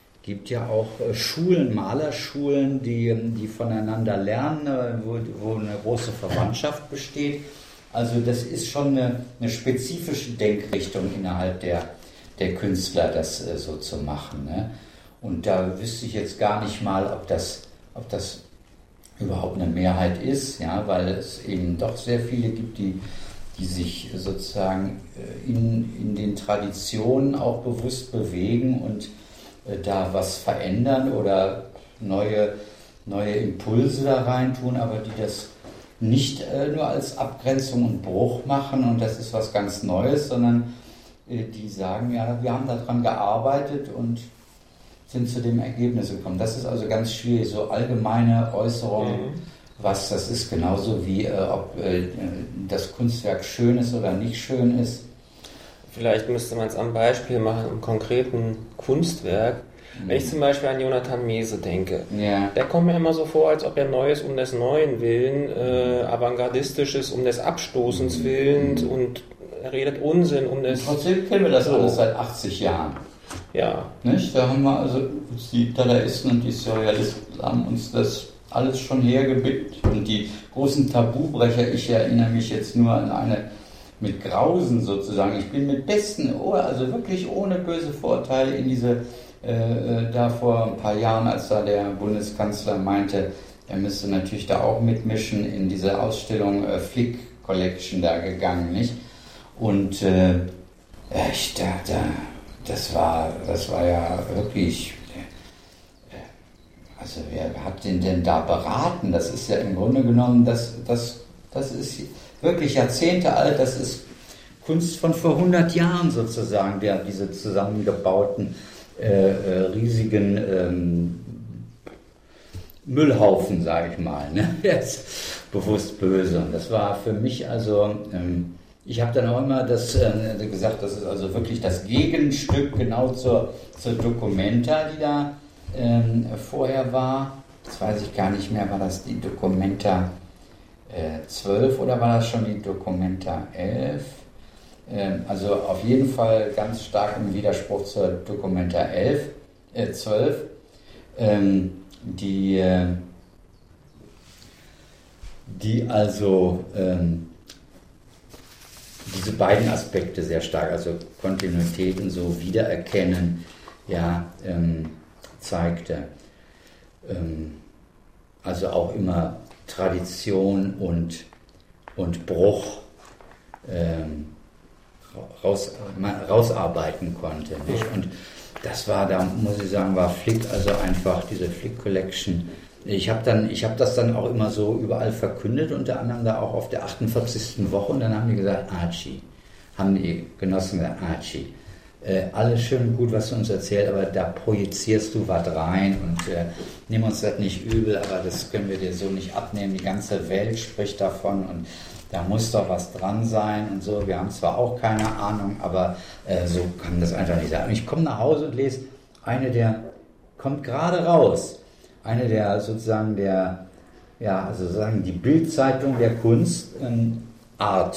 Schulen, Malerschulen, die voneinander lernen, wo eine große Verwandtschaft besteht. Also das ist schon eine spezifische Denkrichtung innerhalb der Künstler, das so zu machen. Ne? Und da wüsste ich jetzt gar nicht mal, ob das überhaupt eine Mehrheit ist, ja, weil es eben doch sehr viele gibt, die sich sozusagen in den Traditionen auch bewusst bewegen und da was verändern oder neue Impulse da reintun, aber die das nicht nur als Abgrenzung und Bruch machen und das ist was ganz Neues, sondern die sagen, ja, wir haben daran gearbeitet und sind zu dem Ergebnis gekommen. Das ist also ganz schwierig, so allgemeine Äußerungen, was das ist, genauso wie ob das Kunstwerk schön ist oder nicht schön ist. Vielleicht müsste man es am Beispiel machen, im konkreten Kunstwerk. Wenn ich zum Beispiel an Jonathan Mese denke, der kommt mir immer so vor, als ob er Neues um des Neuen willen, Avantgardistisches um des Abstoßens willen und er redet Unsinn um des... Trotzdem kennen wir das alles seit 80 Jahren. Ja. Nicht? Da haben wir also die Dadaisten und die Surrealisten haben uns das alles schon hergebickt und die großen Tabubrecher, ich erinnere mich jetzt nur an eine mit Grausen sozusagen, ich bin mit besten, also wirklich ohne böse Vorurteile in diese, da vor ein paar Jahren, als da der Bundeskanzler meinte, er müsste natürlich da auch mitmischen, in diese Ausstellung Flick Collection da gegangen, nicht? Und das war ja wirklich, also wer hat den denn da beraten? Das ist ja im Grunde genommen, das ist wirklich Jahrzehnte alt, das ist Kunst von vor 100 Jahren sozusagen, diese zusammengebauten riesigen Müllhaufen, sage ich mal, ne? Jetzt bewusst böse. Und das war für mich also... Ich habe dann auch immer gesagt, das ist also wirklich das Gegenstück genau zur Documenta, die da vorher war. Das weiß ich gar nicht mehr, war das die Documenta 12 oder war das schon die Documenta 11? Also auf jeden Fall ganz stark im Widerspruch zur Documenta 12. die also diese beiden Aspekte sehr stark, also Kontinuität und so Wiedererkennen, ja, zeigte. Also auch immer Tradition und Bruch rausarbeiten konnte. Nicht? Und das war, da muss ich sagen, war Flick also einfach, diese Flick Collection. Ich habe das dann auch immer so überall verkündet, unter anderem da auch auf der 48. Woche, und dann haben die gesagt, Archie, haben die Genossen gesagt, Archie, alles schön und gut, was du uns erzählst, aber da projizierst du was rein und nimm uns das nicht übel, aber das können wir dir so nicht abnehmen, die ganze Welt spricht davon und da muss doch was dran sein und so, wir haben zwar auch keine Ahnung, aber so kann das einfach nicht sein. Und ich komme nach Hause und lese eine der, kommt gerade raus, eine der sozusagen der, ja, also sagen die Bildzeitung der Kunst, Arte.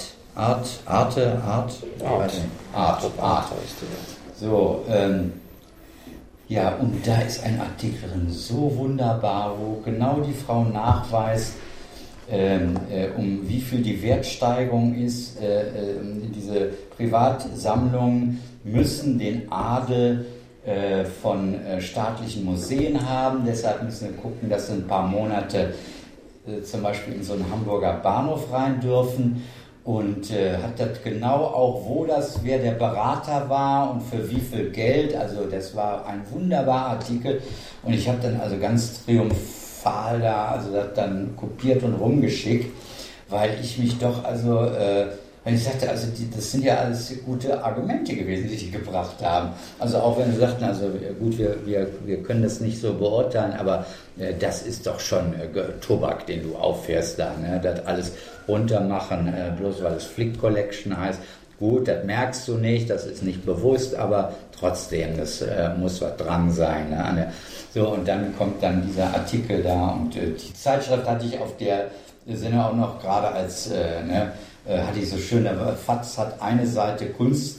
So, ja, und da ist ein Artikel drin, so wunderbar, wo genau die Frau nachweist, um wie viel die Wertsteigerung ist. Diese Privatsammlungen müssen den Adel von staatlichen Museen haben, deshalb müssen wir gucken, dass sie ein paar Monate zum Beispiel in so einen Hamburger Bahnhof rein dürfen und hat das genau auch, wer der Berater war und für wie viel Geld, also das war ein wunderbarer Artikel und ich habe dann also ganz triumphal da, also das dann kopiert und rumgeschickt, weil ich mich doch also weil ich sagte, also das sind ja alles gute Argumente gewesen, die gebracht haben. Also auch wenn sie sagten, also gut, wir können das nicht so beurteilen, aber das ist doch schon Tobak, den du auffährst da. Ne? Das alles runtermachen, bloß weil es Flick Collection heißt. Gut, das merkst du nicht, das ist nicht bewusst, aber trotzdem, das muss was dran sein. Ne? So, und dann kommt dann dieser Artikel da und die Zeitschrift hatte ich auf der Sinne auch noch gerade als... hatte ich so schön, der FAZ hat eine Seite Kunst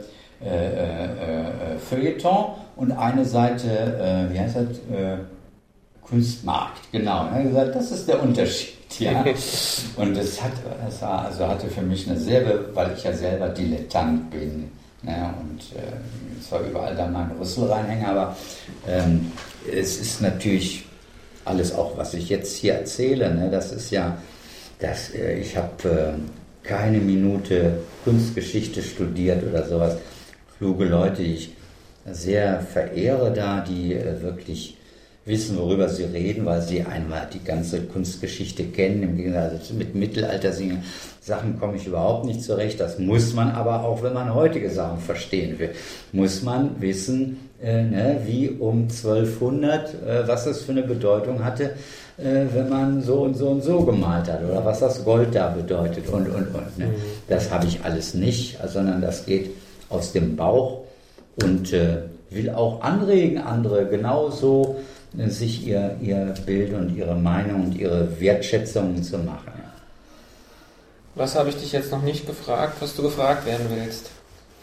Feuilleton und eine Seite, wie heißt das, Kunstmarkt, genau. Er hat gesagt, das ist der Unterschied, ja. Und hatte für mich eine sehr, weil ich ja selber Dilettant bin, ne, und zwar überall da meinen Rüssel reinhänge, aber es ist natürlich alles auch, was ich jetzt hier erzähle, ne, das ist ja, ich habe keine Minute Kunstgeschichte studiert oder sowas. Kluge Leute, die ich sehr verehre da, die wirklich wissen, worüber sie reden, weil sie einmal die ganze Kunstgeschichte kennen. Im Gegensatz mit Mittelalter-Sachen komme ich überhaupt nicht zurecht. Das muss man aber auch, wenn man heutige Sachen verstehen will, muss man wissen, wie um 1200, was das für eine Bedeutung hatte, wenn man so und so und so gemalt hat oder was das Gold da bedeutet und. Ne? Das habe ich alles nicht, sondern das geht aus dem Bauch und will auch anregen, andere genauso sich ihr Bild und ihre Meinung und ihre Wertschätzungen zu machen. Was habe ich dich jetzt noch nicht gefragt, was du gefragt werden willst?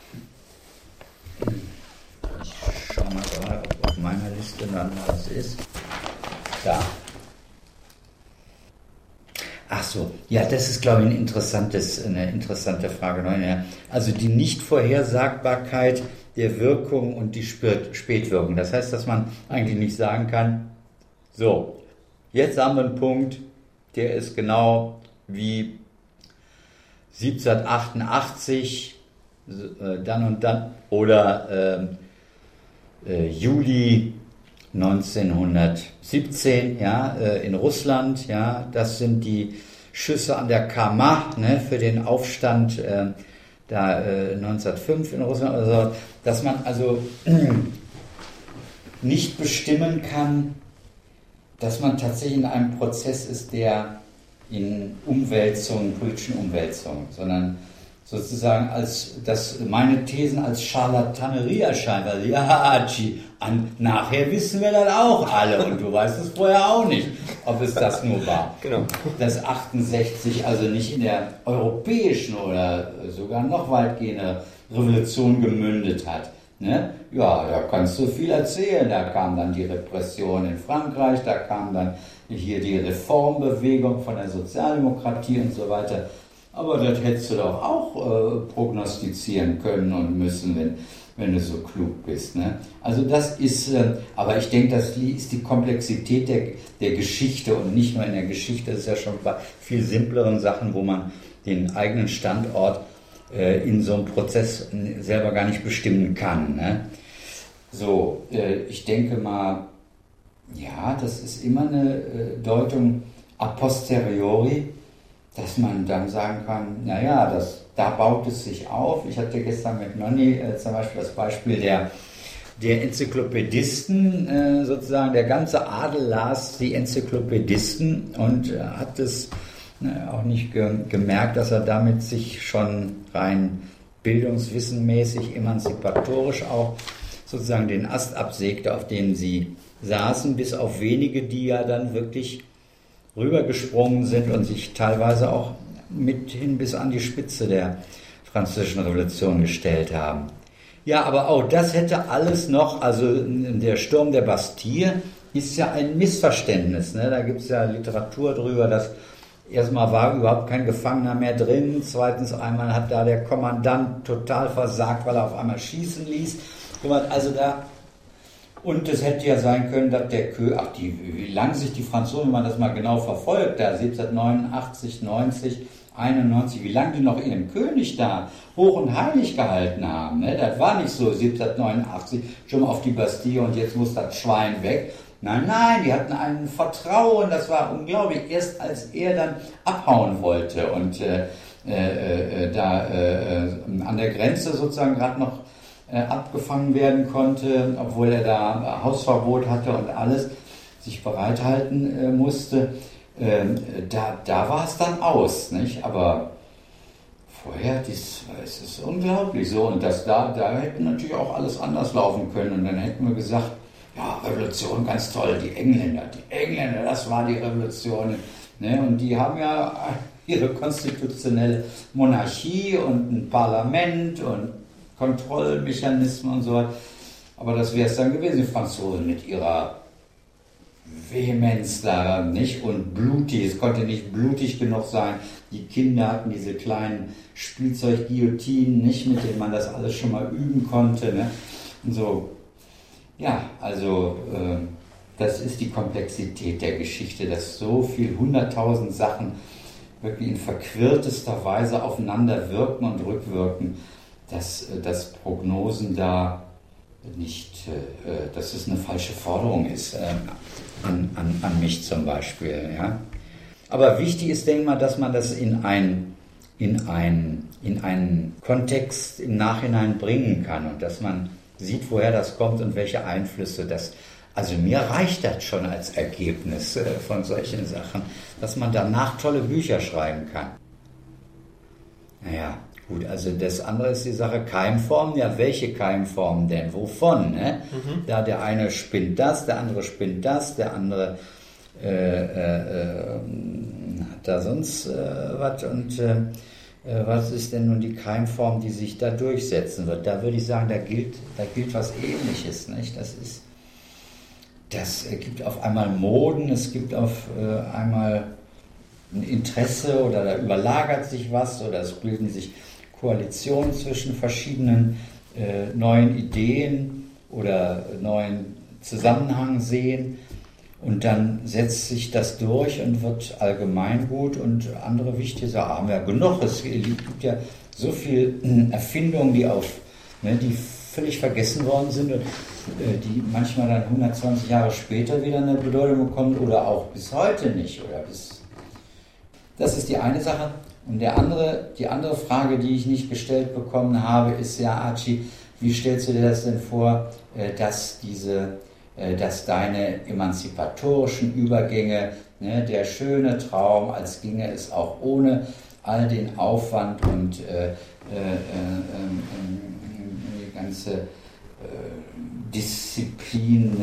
Ich schaue mal gerade, ob auf meiner Liste dann was ist. Da. Ach so, ja, das ist, glaube ich, eine interessante Frage. Also die Nichtvorhersagbarkeit der Wirkung und die Spätwirkung. Das heißt, dass man eigentlich nicht sagen kann, so, jetzt haben wir einen Punkt, der ist genau wie 1788, dann und dann, oder Juli 1917, ja, in Russland, ja, das sind die Schüsse an der Kama, ne, für den Aufstand 1905 in Russland, also, dass man also nicht bestimmen kann, dass man tatsächlich in einem Prozess ist, der in politischen Umwälzungen, sondern sozusagen dass meine Thesen als Charlatanerie erscheinen. Also, ja, nachher wissen wir das auch alle und du weißt es vorher auch nicht, ob es das nur war. Genau. Dass 68 also nicht in der europäischen oder sogar noch weitgehende Revolution gemündet hat. Ne? Ja, da kannst du viel erzählen. Da kam dann die Repression in Frankreich, da kam dann hier die Reformbewegung von der Sozialdemokratie und so weiter. Aber das hättest du doch auch prognostizieren können und müssen, wenn du so klug bist. Ne? Also das ist, aber ich denke, das ist die Komplexität der Geschichte und nicht nur in der Geschichte, das ist ja schon bei viel simpleren Sachen, wo man den eigenen Standort in so einem Prozess selber gar nicht bestimmen kann. Ne? So, ich denke mal, ja, das ist immer eine Deutung a posteriori, dass man dann sagen kann, naja, da baut es sich auf. Ich hatte gestern mit Nonni zum Beispiel das Beispiel der Enzyklopädisten, sozusagen der ganze Adel las die Enzyklopädisten und hat es auch nicht gemerkt, dass er damit sich schon rein bildungswissenmäßig, emanzipatorisch auch sozusagen den Ast absägte, auf den sie saßen, bis auf wenige, die ja dann wirklich rübergesprungen sind und sich teilweise auch mithin bis an die Spitze der Französischen Revolution gestellt haben. Ja, aber auch das hätte alles noch, also der Sturm der Bastille ist ja ein Missverständnis. Ne? Da gibt es ja Literatur drüber, dass erstmal war überhaupt kein Gefangener mehr drin, zweitens einmal hat da der Kommandant total versagt, weil er auf einmal schießen ließ. Also da, und es hätte ja sein können, dass der wie lange sich die Franzosen, wenn man das mal genau verfolgt, da 1789, 90, 91, wie lange die noch ihren König da hoch und heilig gehalten haben. Ne? Das war nicht so 1789 schon auf die Bastille und jetzt muss das Schwein weg. Nein, die hatten ein Vertrauen, das war unglaublich. Erst als er dann abhauen wollte und an der Grenze sozusagen gerade noch abgefangen werden konnte, obwohl er da Hausverbot hatte und alles, sich bereithalten musste, da war es dann aus, nicht? Aber vorher, es ist unglaublich so. Und da hätte natürlich auch alles anders laufen können. Und dann hätten wir gesagt, ja, Revolution, ganz toll, die Engländer, das war die Revolution. Ne? Und die haben ja ihre konstitutionelle Monarchie und ein Parlament und Kontrollmechanismen und so weiter. Aber das wäre es dann gewesen, die Franzosen mit ihrer Vehemenz da, nicht? Und blutig, es konnte nicht blutig genug sein. Die Kinder hatten diese kleinen Spielzeug-Guillotinen, nicht, mit denen man das alles schon mal üben konnte. Ne? Und so, ja, also das ist die Komplexität der Geschichte, dass so viel 100.000 Sachen wirklich in verquirltester Weise aufeinander wirken und rückwirken, dass Prognosen da nicht, dass es eine falsche Forderung ist an mich zum Beispiel. Ja? Aber wichtig ist, denke ich mal, dass man das in einen Kontext im Nachhinein bringen kann und dass man sieht, woher das kommt und welche Einflüsse das. Also mir reicht das schon als Ergebnis von solchen Sachen, dass man danach tolle Bücher schreiben kann. Naja, gut, also das andere ist die Sache Keimformen. Ja, welche Keimformen denn? Wovon? Ne? Da der eine spinnt das, der andere spinnt das, der andere hat da sonst was und was ist denn nun die Keimform, die sich da durchsetzen wird? Da würde ich sagen, da gilt was Ähnliches. Nicht? Das gibt auf einmal Moden, es gibt auf einmal ein Interesse oder da überlagert sich was oder es bilden sich Koalitionen zwischen verschiedenen neuen Ideen oder neuen Zusammenhang sehen. Und dann setzt sich das durch und wird Allgemeingut und andere wichtige Sachen haben wir genug. Es gibt ja so viele Erfindungen, die völlig vergessen worden sind und die manchmal dann 120 Jahre später wieder eine Bedeutung bekommen oder auch bis heute nicht. Das ist die eine Sache. Und die andere Frage, die ich nicht gestellt bekommen habe, ist ja, Archie, wie stellst du dir das denn vor, dass deine emanzipatorischen Übergänge, ne, der schöne Traum, als ginge es auch ohne all den Aufwand und die ganze Disziplin,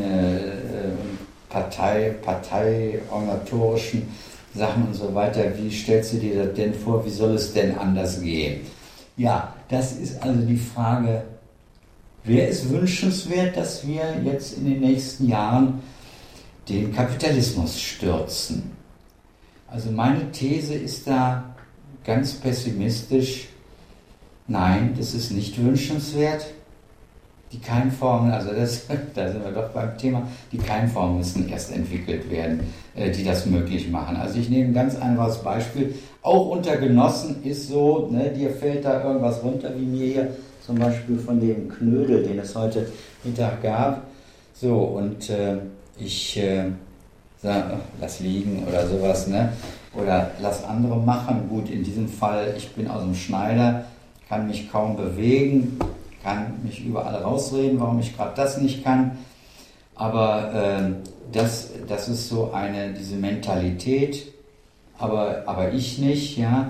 parteiorganisatorischen Sachen und so weiter, wie stellst du dir das denn vor, wie soll es denn anders gehen? Ja, das ist also die Frage, wäre es wünschenswert, dass wir jetzt in den nächsten Jahren den Kapitalismus stürzen. Also meine These ist da ganz pessimistisch. Nein, das ist nicht wünschenswert. Die Keimformen, also da sind wir doch beim Thema, die Keimformen müssen erst entwickelt werden, die das möglich machen. Also ich nehme ein ganz einfaches Beispiel. Auch unter Genossen ist so, ne, dir fällt da irgendwas runter, wie mir hier zum Beispiel von dem Knödel, den es heute Mittag gab. So, und ich sage, lass liegen oder sowas, ne? Oder lass andere machen. Gut, in diesem Fall, ich bin aus dem Schneider, kann mich kaum bewegen, kann mich überall rausreden, warum ich gerade das nicht kann. Aber das ist so diese Mentalität, aber ich nicht, ja.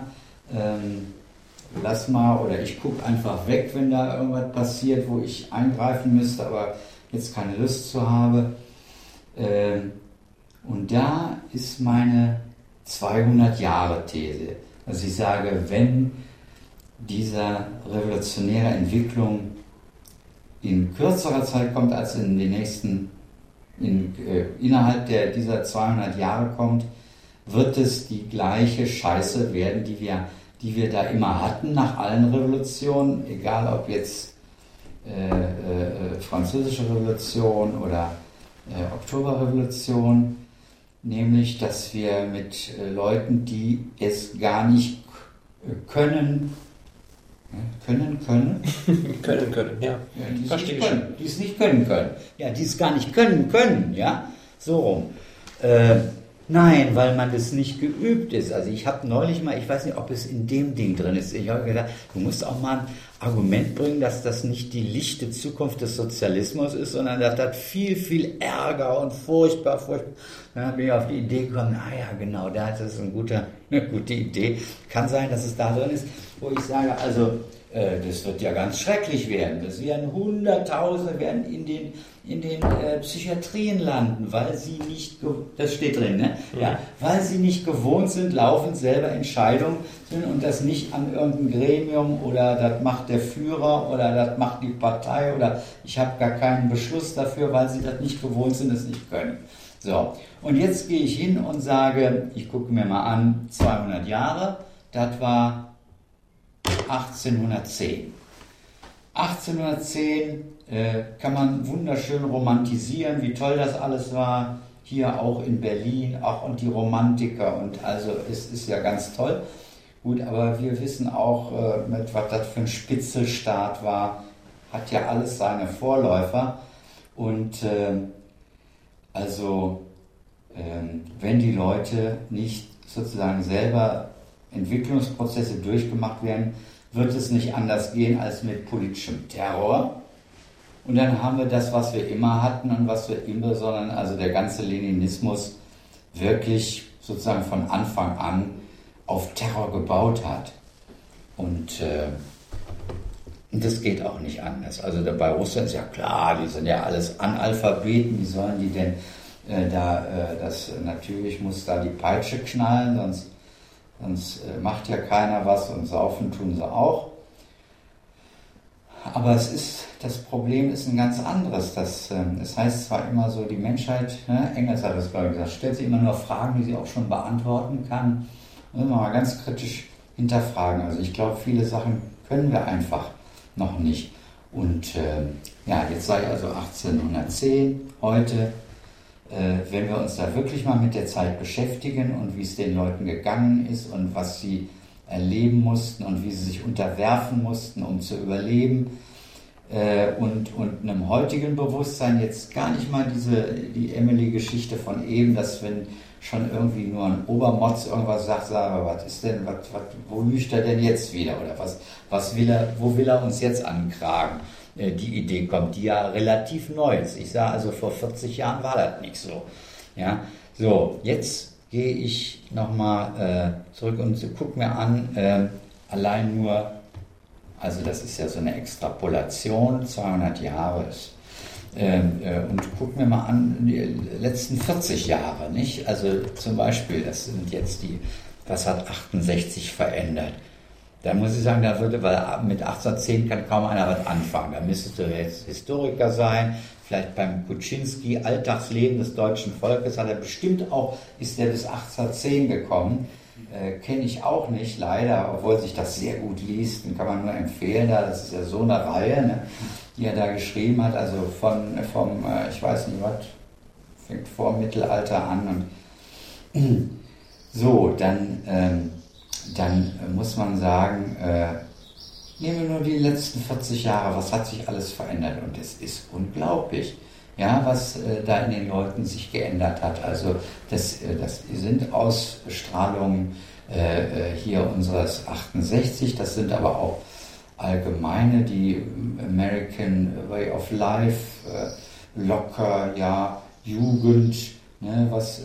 Lass mal, oder ich gucke einfach weg, wenn da irgendwas passiert, wo ich eingreifen müsste, aber jetzt keine Lust zu habe. Und da ist meine 200-Jahre-These. Also ich sage, wenn diese revolutionäre Entwicklung in kürzerer Zeit kommt, als in den nächsten, innerhalb dieser 200 Jahre kommt, wird es die gleiche Scheiße werden, die wir da immer hatten nach allen Revolutionen, egal ob jetzt Französische Revolution oder Oktoberrevolution, nämlich, dass wir mit Leuten, die es gar nicht können, ja. Die es nicht können. Ja, die es gar nicht können, ja, so rum. Nein, weil man das nicht geübt ist. Also ich habe neulich mal, ich weiß nicht, ob es in dem Ding drin ist, ich habe gedacht, du musst auch mal ein Argument bringen, dass das nicht die lichte Zukunft des Sozialismus ist, sondern dass das viel, viel Ärger und furchtbar. Dann bin ich auf die Idee gekommen, genau, das ist eine gute Idee. Kann sein, dass es da drin ist, wo ich sage, also das wird ja ganz schrecklich werden. Das werden Hunderttausende werden in den Psychiatrien landen, weil sie nicht, das steht drin, ne? Ja, weil sie nicht gewohnt sind, laufend selber Entscheidungen und das nicht an irgendein Gremium oder das macht der Führer oder das macht die Partei oder ich habe gar keinen Beschluss dafür, weil sie das nicht gewohnt sind, das nicht können. So, und jetzt gehe ich hin und sage, ich gucke mir mal an, 200 Jahre, das war 1810. 1810 kann man wunderschön romantisieren, wie toll das alles war, hier auch in Berlin, auch und die Romantiker und also es ist ja ganz toll. Gut, aber wir wissen auch, was das für ein Spitzelstaat war, hat ja alles seine Vorläufer und wenn die Leute nicht sozusagen selber Entwicklungsprozesse durchgemacht werden, wird es nicht anders gehen als mit politischem Terror. Und dann haben wir das, was wir immer hatten und was wir immer, sondern also der ganze Leninismus wirklich sozusagen von Anfang an auf Terror gebaut hat. Und das geht auch nicht anders. Also bei Russland ist ja klar, die sind ja alles Analphabeten, wie sollen die denn natürlich muss da die Peitsche knallen, sonst macht ja keiner was und saufen tun sie auch. Aber das Problem ist ein ganz anderes. Es heißt zwar immer so, die Menschheit, Engels hat das glaube ich gesagt, stellt sich immer nur Fragen, die sie auch schon beantworten kann. Und immer mal ganz kritisch hinterfragen. Also ich glaube, viele Sachen können wir einfach noch nicht. Und jetzt sei also 1810, heute, wenn wir uns da wirklich mal mit der Zeit beschäftigen und wie es den Leuten gegangen ist und was sie erleben mussten und wie sie sich unterwerfen mussten, um zu überleben und einem heutigen Bewusstsein jetzt gar nicht mal die Emily-Geschichte von eben, dass wenn schon irgendwie nur ein Obermotz irgendwas sagt, sage, was ist denn, wo lügt er denn jetzt wieder oder wo will er uns jetzt ankragen? Die Idee kommt, die ja relativ neu ist. Ich sage also, vor 40 Jahren war das nicht so. Ja, so, jetzt gehe ich nochmal zurück und gucke mir an, allein nur, also das ist ja so eine Extrapolation, 200 Jahre ist, und guck mir mal an, die letzten 40 Jahre, nicht? Also zum Beispiel, das sind jetzt was hat 68 verändert? Da muss ich sagen, weil mit 1810 kann kaum einer was anfangen. Da müsstest du jetzt Historiker sein, vielleicht beim Kuczynski, Alltagsleben des deutschen Volkes, hat er bestimmt auch, ist der bis 1810 gekommen. Kenne ich auch nicht, leider, obwohl sich das sehr gut liest, den kann man nur empfehlen, das ist ja so eine Reihe, ne, die er da geschrieben hat, also vom, ich weiß nicht was, fängt vor Mittelalter an und so, dann muss man sagen, nehmen wir nur die letzten 40 Jahre, was hat sich alles verändert? Und es ist unglaublich, ja, was da in den Leuten sich geändert hat. Also das sind Ausstrahlungen hier unseres 68, das sind aber auch allgemeine, die American Way of Life, locker, ja, Jugend, ne, was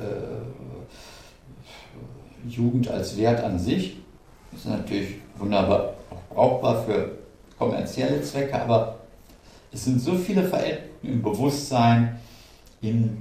Jugend als Wert an sich ist natürlich wunderbar auch brauchbar für kommerzielle Zwecke, aber es sind so viele Veränderungen im Bewusstsein, in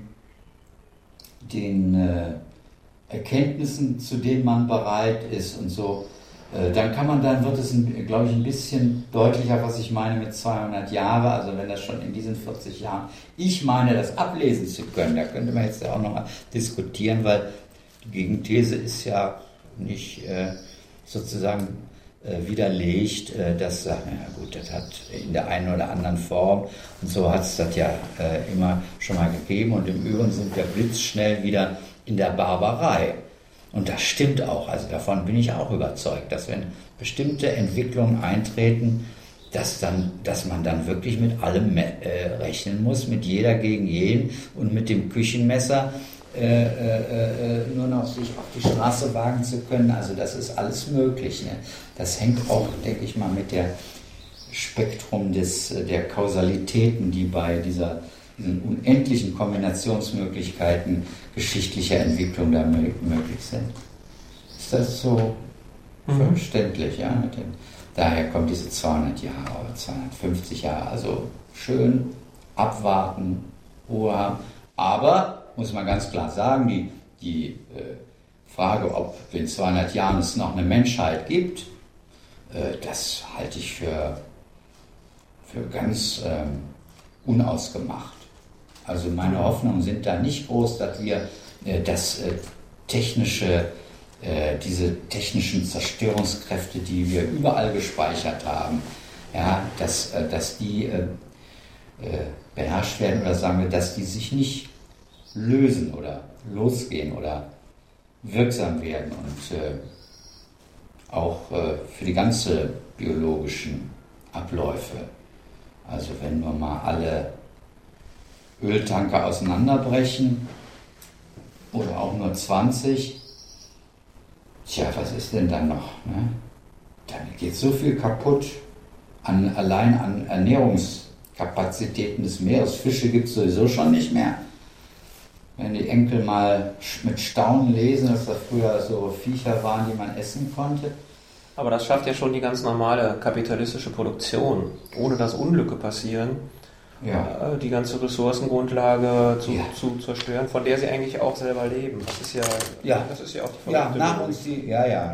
den Erkenntnissen, zu denen man bereit ist und so. Dann wird es, glaube ich, ein bisschen deutlicher, was ich meine mit 200 Jahre, also wenn das schon in diesen 40 Jahren, ich meine, das ablesen zu können, da könnte man jetzt ja auch nochmal diskutieren, weil die Gegenthese ist ja nicht sozusagen widerlegt, dass, na gut, das hat in der einen oder anderen Form und so hat es das ja immer schon mal gegeben und im Übrigen sind wir blitzschnell wieder in der Barbarei. Und das stimmt auch, also davon bin ich auch überzeugt, dass wenn bestimmte Entwicklungen eintreten, dass man dann wirklich mit allem rechnen muss, mit jeder gegen jeden und mit dem Küchenmesser nur noch sich auf die Straße wagen zu können. Also das ist alles möglich. Ne? Das hängt auch, denke ich mal, mit der Spektrum der Kausalitäten, die bei diesen unendlichen Kombinationsmöglichkeiten geschichtlicher Entwicklung da möglich sind. Ist das so verständlich? Ja? Daher kommt diese 200 Jahre oder 250 Jahre. Also schön abwarten, Ruhe haben. Aber muss man ganz klar sagen, die Frage, ob in 200 Jahren es noch eine Menschheit gibt, das halte ich für ganz unausgemacht. Also meine Hoffnungen sind da nicht groß, dass wir diese technischen Zerstörungskräfte, die wir überall gespeichert haben, ja, dass die beherrscht werden oder sagen wir, dass die sich nicht lösen oder losgehen oder wirksam werden und auch für die ganze biologischen Abläufe. Also wenn nur mal alle Öltanker auseinanderbrechen oder auch nur 20, tja, was ist denn dann noch? Ne? Dann geht so viel kaputt allein an Ernährungskapazitäten des Meeres. Fische gibt es sowieso schon nicht mehr. Wenn die Enkel mal mit Staunen lesen, dass da früher so Viecher waren, die man essen konnte. Aber das schafft ja schon die ganz normale kapitalistische Produktion, ohne dass Unglücke passieren, ja, die ganze Ressourcengrundlage zu zerstören, von der sie eigentlich auch selber leben. Das ist ja auch die verrückte nach uns die,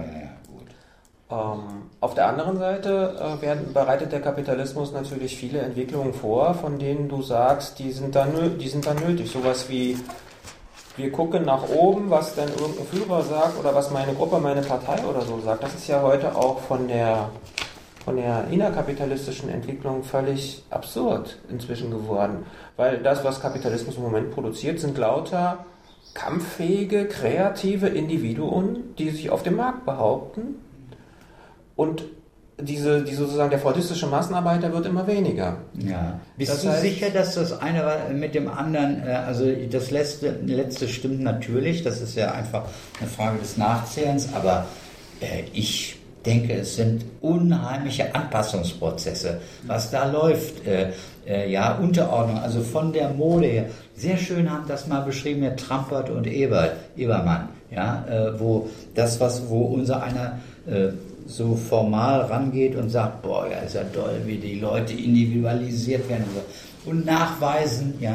gut. Auf der anderen Seite bereitet der Kapitalismus natürlich viele Entwicklungen vor, von denen du sagst, die sind dann nötig. Sowas wie, wir gucken nach oben, was denn irgendein Führer sagt oder was meine Gruppe, meine Partei oder so sagt. Das ist ja heute auch von der innerkapitalistischen Entwicklung völlig absurd inzwischen geworden. Weil das, was Kapitalismus im Moment produziert, sind lauter kampffähige, kreative Individuen, die sich auf dem Markt behaupten. Und diese sozusagen der fordistische Massenarbeiter wird immer weniger. Ja. Bist du sicher, dass das eine mit dem anderen, also das letzte stimmt natürlich, das ist ja einfach eine Frage des Nachzählens, aber ich denke, es sind unheimliche Anpassungsprozesse, was da läuft. Unterordnung, also von der Mode her. Sehr schön haben das mal beschrieben, ja, Trampert und Ebermann, ja, wo unser einer so formal rangeht und sagt, boah, ja, ist ja toll, wie die Leute individualisiert werden und nachweisen, ja,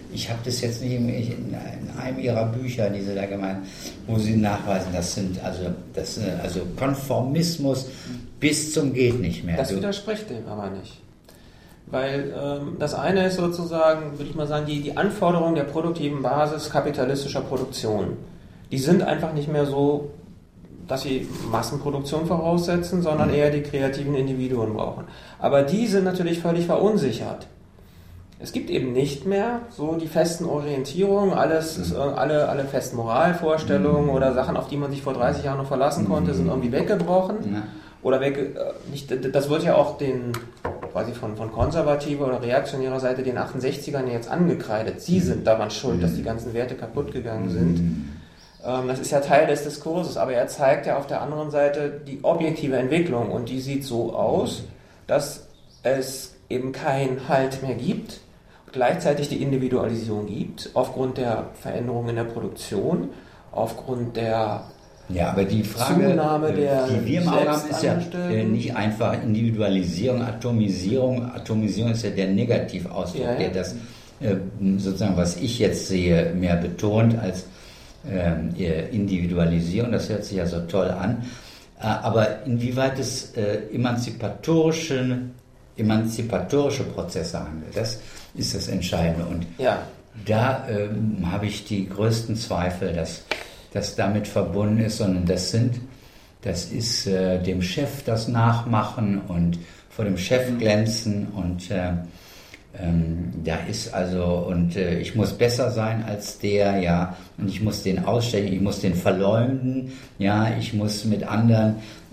ich habe das jetzt nicht in einem Ihrer Bücher, die Sie da gemeint, wo Sie nachweisen, das sind also Konformismus bis zum geht nicht mehr. Das widerspricht dem aber nicht. Weil das eine ist sozusagen, würde ich mal sagen, die Anforderungen der produktiven Basis kapitalistischer Produktion. Die sind einfach nicht mehr so, dass sie Massenproduktion voraussetzen, sondern eher die kreativen Individuen brauchen. Aber die sind natürlich völlig verunsichert. Es gibt eben nicht mehr so die festen Orientierungen, alle festen Moralvorstellungen oder Sachen, auf die man sich vor 30 Jahren noch verlassen konnte, sind irgendwie weggebrochen. Ja. Oder das wird ja auch quasi von konservativer oder reaktionärer Seite den 68ern jetzt angekreidet. Sie sind daran schuld, dass die ganzen Werte kaputt gegangen sind. Das ist ja Teil des Diskurses, aber er zeigt ja auf der anderen Seite die objektive Entwicklung und die sieht so aus, dass es eben keinen Halt mehr gibt, gleichzeitig die Individualisierung gibt, aufgrund der Veränderungen in der Produktion, aufgrund der aber die Frage, Zunahme der die wir im Auge haben, ist ja nicht einfach Individualisierung, Atomisierung. Atomisierung ist ja der Negativausdruck, der das sozusagen, was ich jetzt sehe, mehr betont als Individualisierung. Das hört sich ja so toll an. Aber inwieweit es emanzipatorische Prozesse handelt, das ist das Entscheidende. Und da habe ich die größten Zweifel, dass das damit verbunden ist, sondern das ist dem Chef das Nachmachen und vor dem Chef glänzen und da ist ich muss besser sein als der, und ich muss den ausstechen, ich muss den verleumden, ich muss mit anderen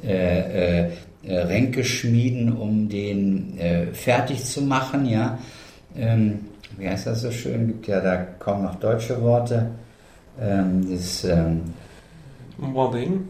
Ränke schmieden, um den fertig zu machen, wie heißt das so schön, gibt ja da kaum noch deutsche Worte, Mobbing,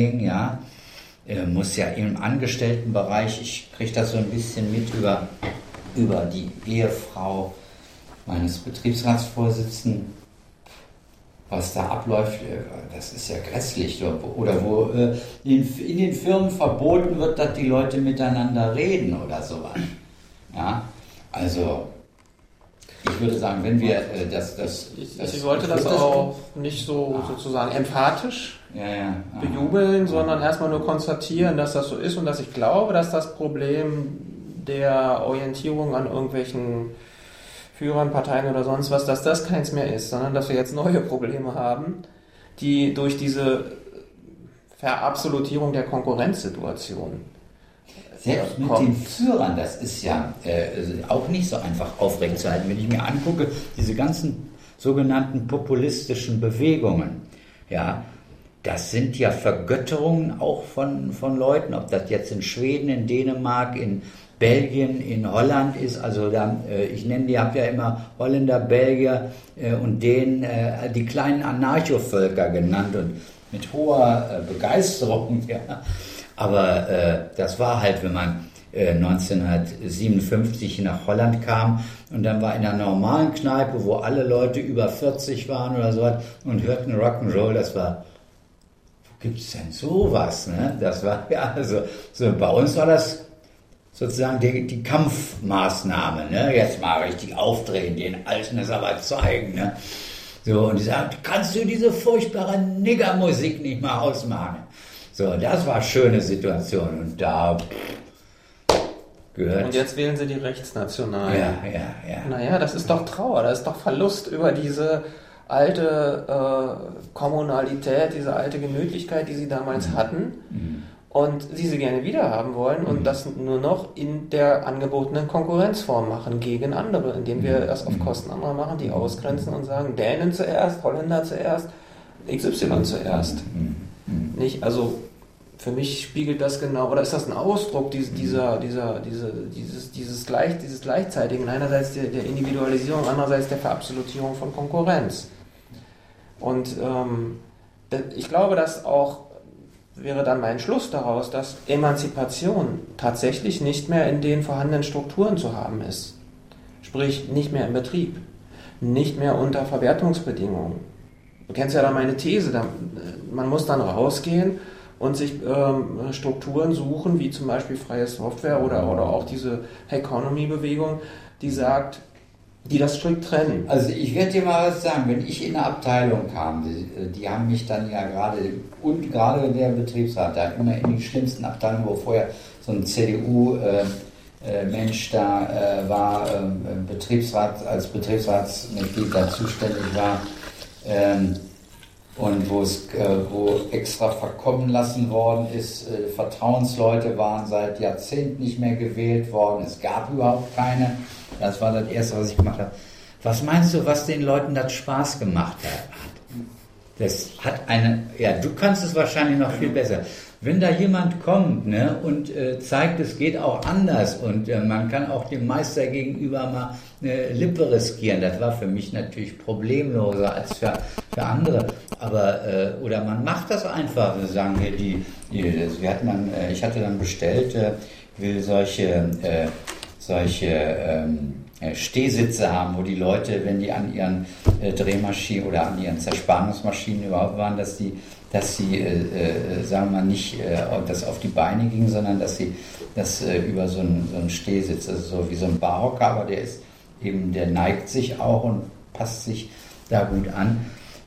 muss ja im Angestelltenbereich, ich kriege das so ein bisschen mit über die Ehefrau meines Betriebsratsvorsitzenden, was da abläuft, das ist ja grässlich. Oder wo in den Firmen verboten wird, dass die Leute miteinander reden oder sowas. Ja, also ich würde sagen, wenn wir ich wollte das auch nicht so sozusagen emphatisch bejubeln, sondern erstmal nur konstatieren, dass das so ist und dass ich glaube, dass das Problem der Orientierung an irgendwelchen Führern, Parteien oder sonst was, dass das keins mehr ist, sondern dass wir jetzt neue Probleme haben, die durch diese Verabsolutierung der Konkurrenzsituation selbst mit den Führern, das ist ja auch nicht so einfach aufrechtzuerhalten. Wenn ich mir angucke, diese ganzen sogenannten populistischen Bewegungen, das sind ja Vergötterungen auch von Leuten, ob das jetzt in Schweden, in Dänemark, in Belgien, in Holland ist, also ich habe ja immer Holländer, Belgier und die kleinen Anarchovölker genannt und mit hoher Begeisterung, aber das war halt, wenn man 1957 nach Holland kam und dann war in einer normalen Kneipe, wo alle Leute über 40 waren oder so und hörten Rock'n'Roll, das war, wo gibt's denn sowas, ne? Das war so bei uns war das sozusagen die Kampfmaßnahme, ne? Jetzt mal richtig aufdrehen, den Alten das aber zeigen, ne? So, und die sagen, kannst du diese furchtbare Niggermusik nicht mal ausmachen? So, das war eine schöne Situation und da gehört... Und jetzt wählen sie die Rechtsnationalen. Ja. Naja, das ist doch Trauer, das ist doch Verlust über diese alte Kommunalität, diese alte Gemütlichkeit, die sie damals hatten und die sie gerne wieder haben wollen und das nur noch in der angebotenen Konkurrenzform machen gegen andere, indem wir das auf Kosten anderer machen, die ausgrenzen und sagen, Dänen zuerst, Holländer zuerst, XY zuerst. Nicht, also für mich spiegelt das genau, oder ist das ein Ausdruck dieses Gleichzeitigen, einerseits der Individualisierung, andererseits der Verabsolutierung von Konkurrenz. Und ich glaube, dass auch, wäre dann mein Schluss daraus, dass Emanzipation tatsächlich nicht mehr in den vorhandenen Strukturen zu haben ist. Sprich, nicht mehr im Betrieb, nicht mehr unter Verwertungsbedingungen. Du kennst ja da meine These, man muss dann rausgehen und sich Strukturen suchen, wie zum Beispiel freie Software oder auch diese Economy-Bewegung, die sagt, die das strikt trennen. Also ich werde dir mal was sagen, wenn ich in eine Abteilung kam, die haben mich dann ja gerade der Betriebsrat, da immer in die schlimmsten Abteilungen, wo vorher so ein CDU-Mensch da war, als Betriebsratsmitglied da zuständig war, und wo extra verkommen lassen worden ist, Vertrauensleute waren seit Jahrzehnten nicht mehr gewählt worden, es gab überhaupt keine. Das war das Erste, was ich gemacht habe. Was meinst du, was den Leuten das Spaß gemacht hat? Das hat du kannst es wahrscheinlich noch viel besser. Wenn da jemand kommt, ne, und zeigt, es geht auch anders und man kann auch dem Meister gegenüber mal eine Lippe riskieren, das war für mich natürlich problemloser als für andere. Aber oder man macht das einfach, sagen wir ich hatte dann bestellt, will solche Stehsitze haben, wo die Leute, wenn die an ihren Drehmaschinen oder an ihren Zerspannungsmaschinen überhaupt waren, dass sie sagen wir mal, nicht das auf die Beine ging, sondern dass sie das über so einen Stehsitz, also so wie so ein Barhocker, aber der neigt sich auch und passt sich da gut an.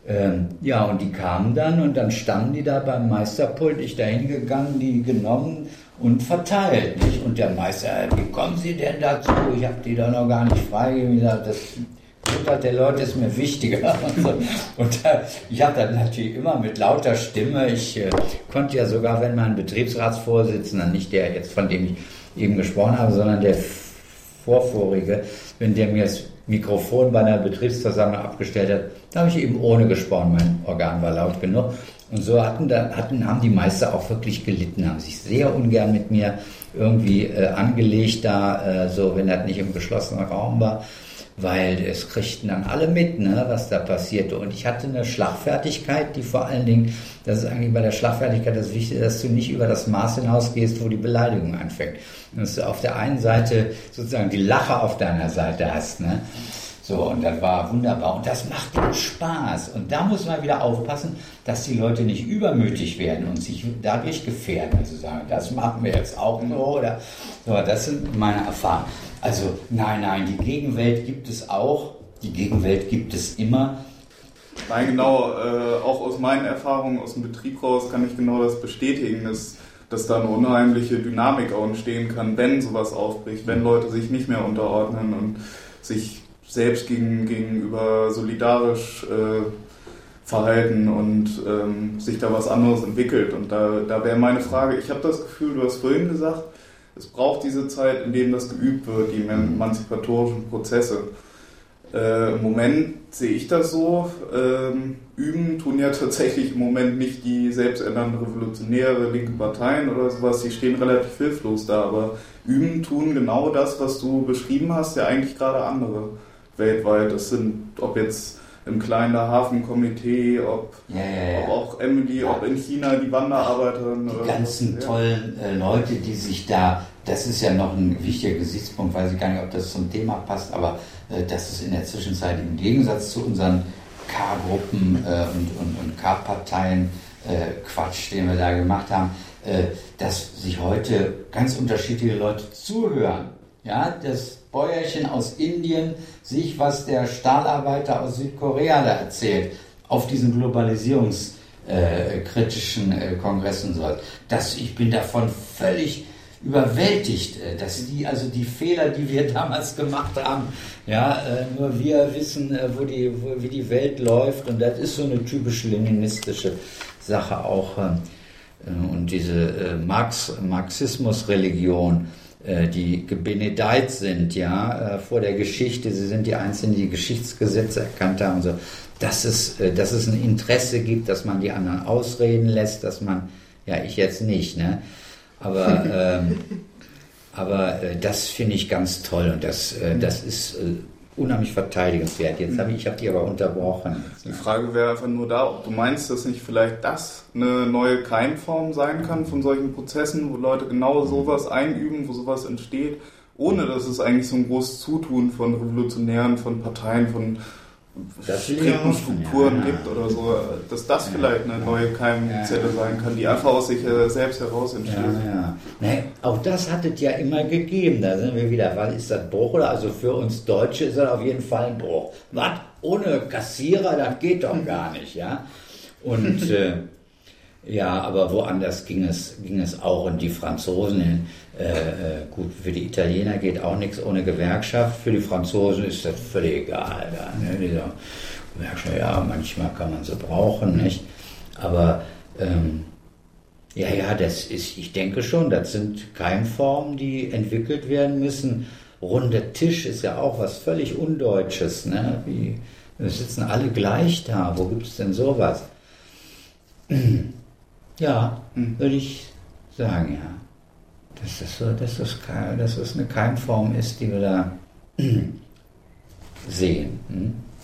Und die kamen dann und dann standen die da beim Meisterpult, ich da hingegangen, die genommen und verteilt, nicht? Und der Meister, wie kommen Sie denn dazu? Ich habe die da noch gar nicht freigegeben. Das Gesundheit der Leute ist mir wichtiger. Und ich habe dann natürlich immer mit lauter Stimme, ich konnte ja sogar, wenn mein Betriebsratsvorsitzender, nicht der jetzt, von dem ich eben gesprochen habe, sondern der vorvorige, wenn der mir das Mikrofon bei einer Betriebsversammlung abgestellt hat, da habe ich eben ohne gesprochen, mein Organ war laut genug. Und so haben die Meister auch wirklich gelitten, haben sich sehr ungern mit mir irgendwie angelegt da, so wenn das nicht im geschlossenen Raum war, weil es kriegten dann alle mit, ne, was da passierte. Und ich hatte eine Schlagfertigkeit, die vor allen Dingen, das ist eigentlich bei der Schlagfertigkeit das Wichtige, dass du nicht über das Maß hinausgehst, wo die Beleidigung anfängt. Und dass du auf der einen Seite sozusagen die Lache auf deiner Seite hast, ne. So, und das war wunderbar. Und das macht den Spaß. Und da muss man wieder aufpassen, dass die Leute nicht übermütig werden und sich dadurch gefährden. Also sagen, das machen wir jetzt auch nur, oder so. Das sind meine Erfahrungen. Also, nein, die Gegenwelt gibt es auch. Die Gegenwelt gibt es immer. Nein, genau. Auch aus meinen Erfahrungen aus dem Betrieb raus kann ich genau das bestätigen, dass da eine unheimliche Dynamik auch entstehen kann, wenn sowas aufbricht, wenn Leute sich nicht mehr unterordnen und sich selbst gegenüber solidarisch verhalten und sich da was anderes entwickelt. Und da wäre meine Frage, ich habe das Gefühl, du hast vorhin gesagt, es braucht diese Zeit, in der das geübt wird, die emanzipatorischen Prozesse. Im Moment sehe ich das so, üben tun ja tatsächlich im Moment nicht die selbsternannten Revolutionäre, linke Parteien oder sowas, die stehen relativ hilflos da, aber üben tun genau das, was du beschrieben hast, ja eigentlich gerade andere weltweit. Das sind, ob jetzt im kleinen Hafenkomitee, ob auch Emily, ob in China die Wanderarbeiterin. Die ganzen tollen Leute, die sich da, das ist ja noch ein wichtiger Gesichtspunkt, weiß ich gar nicht, ob das zum Thema passt, aber das ist in der Zwischenzeit im Gegensatz zu unseren K-Gruppen und K-Parteien Quatsch, den wir da gemacht haben, dass sich heute ganz unterschiedliche Leute zuhören. Ja, das Bäuerchen aus Indien sich, was der Stahlarbeiter aus Südkorea da erzählt, auf diesen globalisierungskritischen Kongressen soll. Ich bin davon völlig überwältigt, dass die Fehler, die wir damals gemacht haben, nur wir wissen, wie die Welt läuft, und das ist so eine typisch leninistische Sache auch, und diese Marxismusreligion, die gebenedeit sind, vor der Geschichte, sie sind die Einzigen, die die Geschichtsgesetze erkannt haben, so, dass es ein Interesse gibt, dass man die anderen ausreden lässt, dass man, ich jetzt nicht, ne, aber das finde ich ganz toll, und das ist unheimlich verteidigenswert. Jetzt habe ich die aber unterbrochen. Die Frage wäre einfach nur da, ob du meinst, dass nicht vielleicht das eine neue Keimform sein kann von solchen Prozessen, wo Leute genau sowas einüben, wo sowas entsteht, ohne dass es eigentlich so ein großes Zutun von Revolutionären, von Parteien, von Strukturen gibt oder so, dass das vielleicht eine neue Keimzelle sein kann, die einfach aus sich selbst heraus entsteht. Nee, auch das hat es ja immer gegeben. Da sind wir wieder, was ist das, Bruch? Oder? Also für uns Deutsche ist das auf jeden Fall ein Bruch. Was? Ohne Kassierer, das geht doch gar nicht, ja? Und ja, aber woanders ging es auch. Und die Franzosen, gut, für die Italiener geht auch nichts ohne Gewerkschaft. Für die Franzosen ist das völlig egal. Ne? Dieser Gewerkschaft, ja, manchmal kann man sie brauchen, nicht? Aber das ist, ich denke schon, das sind Keimformen, die entwickelt werden müssen. Runder Tisch ist ja auch was völlig Undeutsches, ne? Wir sitzen alle gleich da. Wo gibt es denn sowas? Ja, würde ich sagen, ja. Dass das eine Keimform ist, die wir da sehen.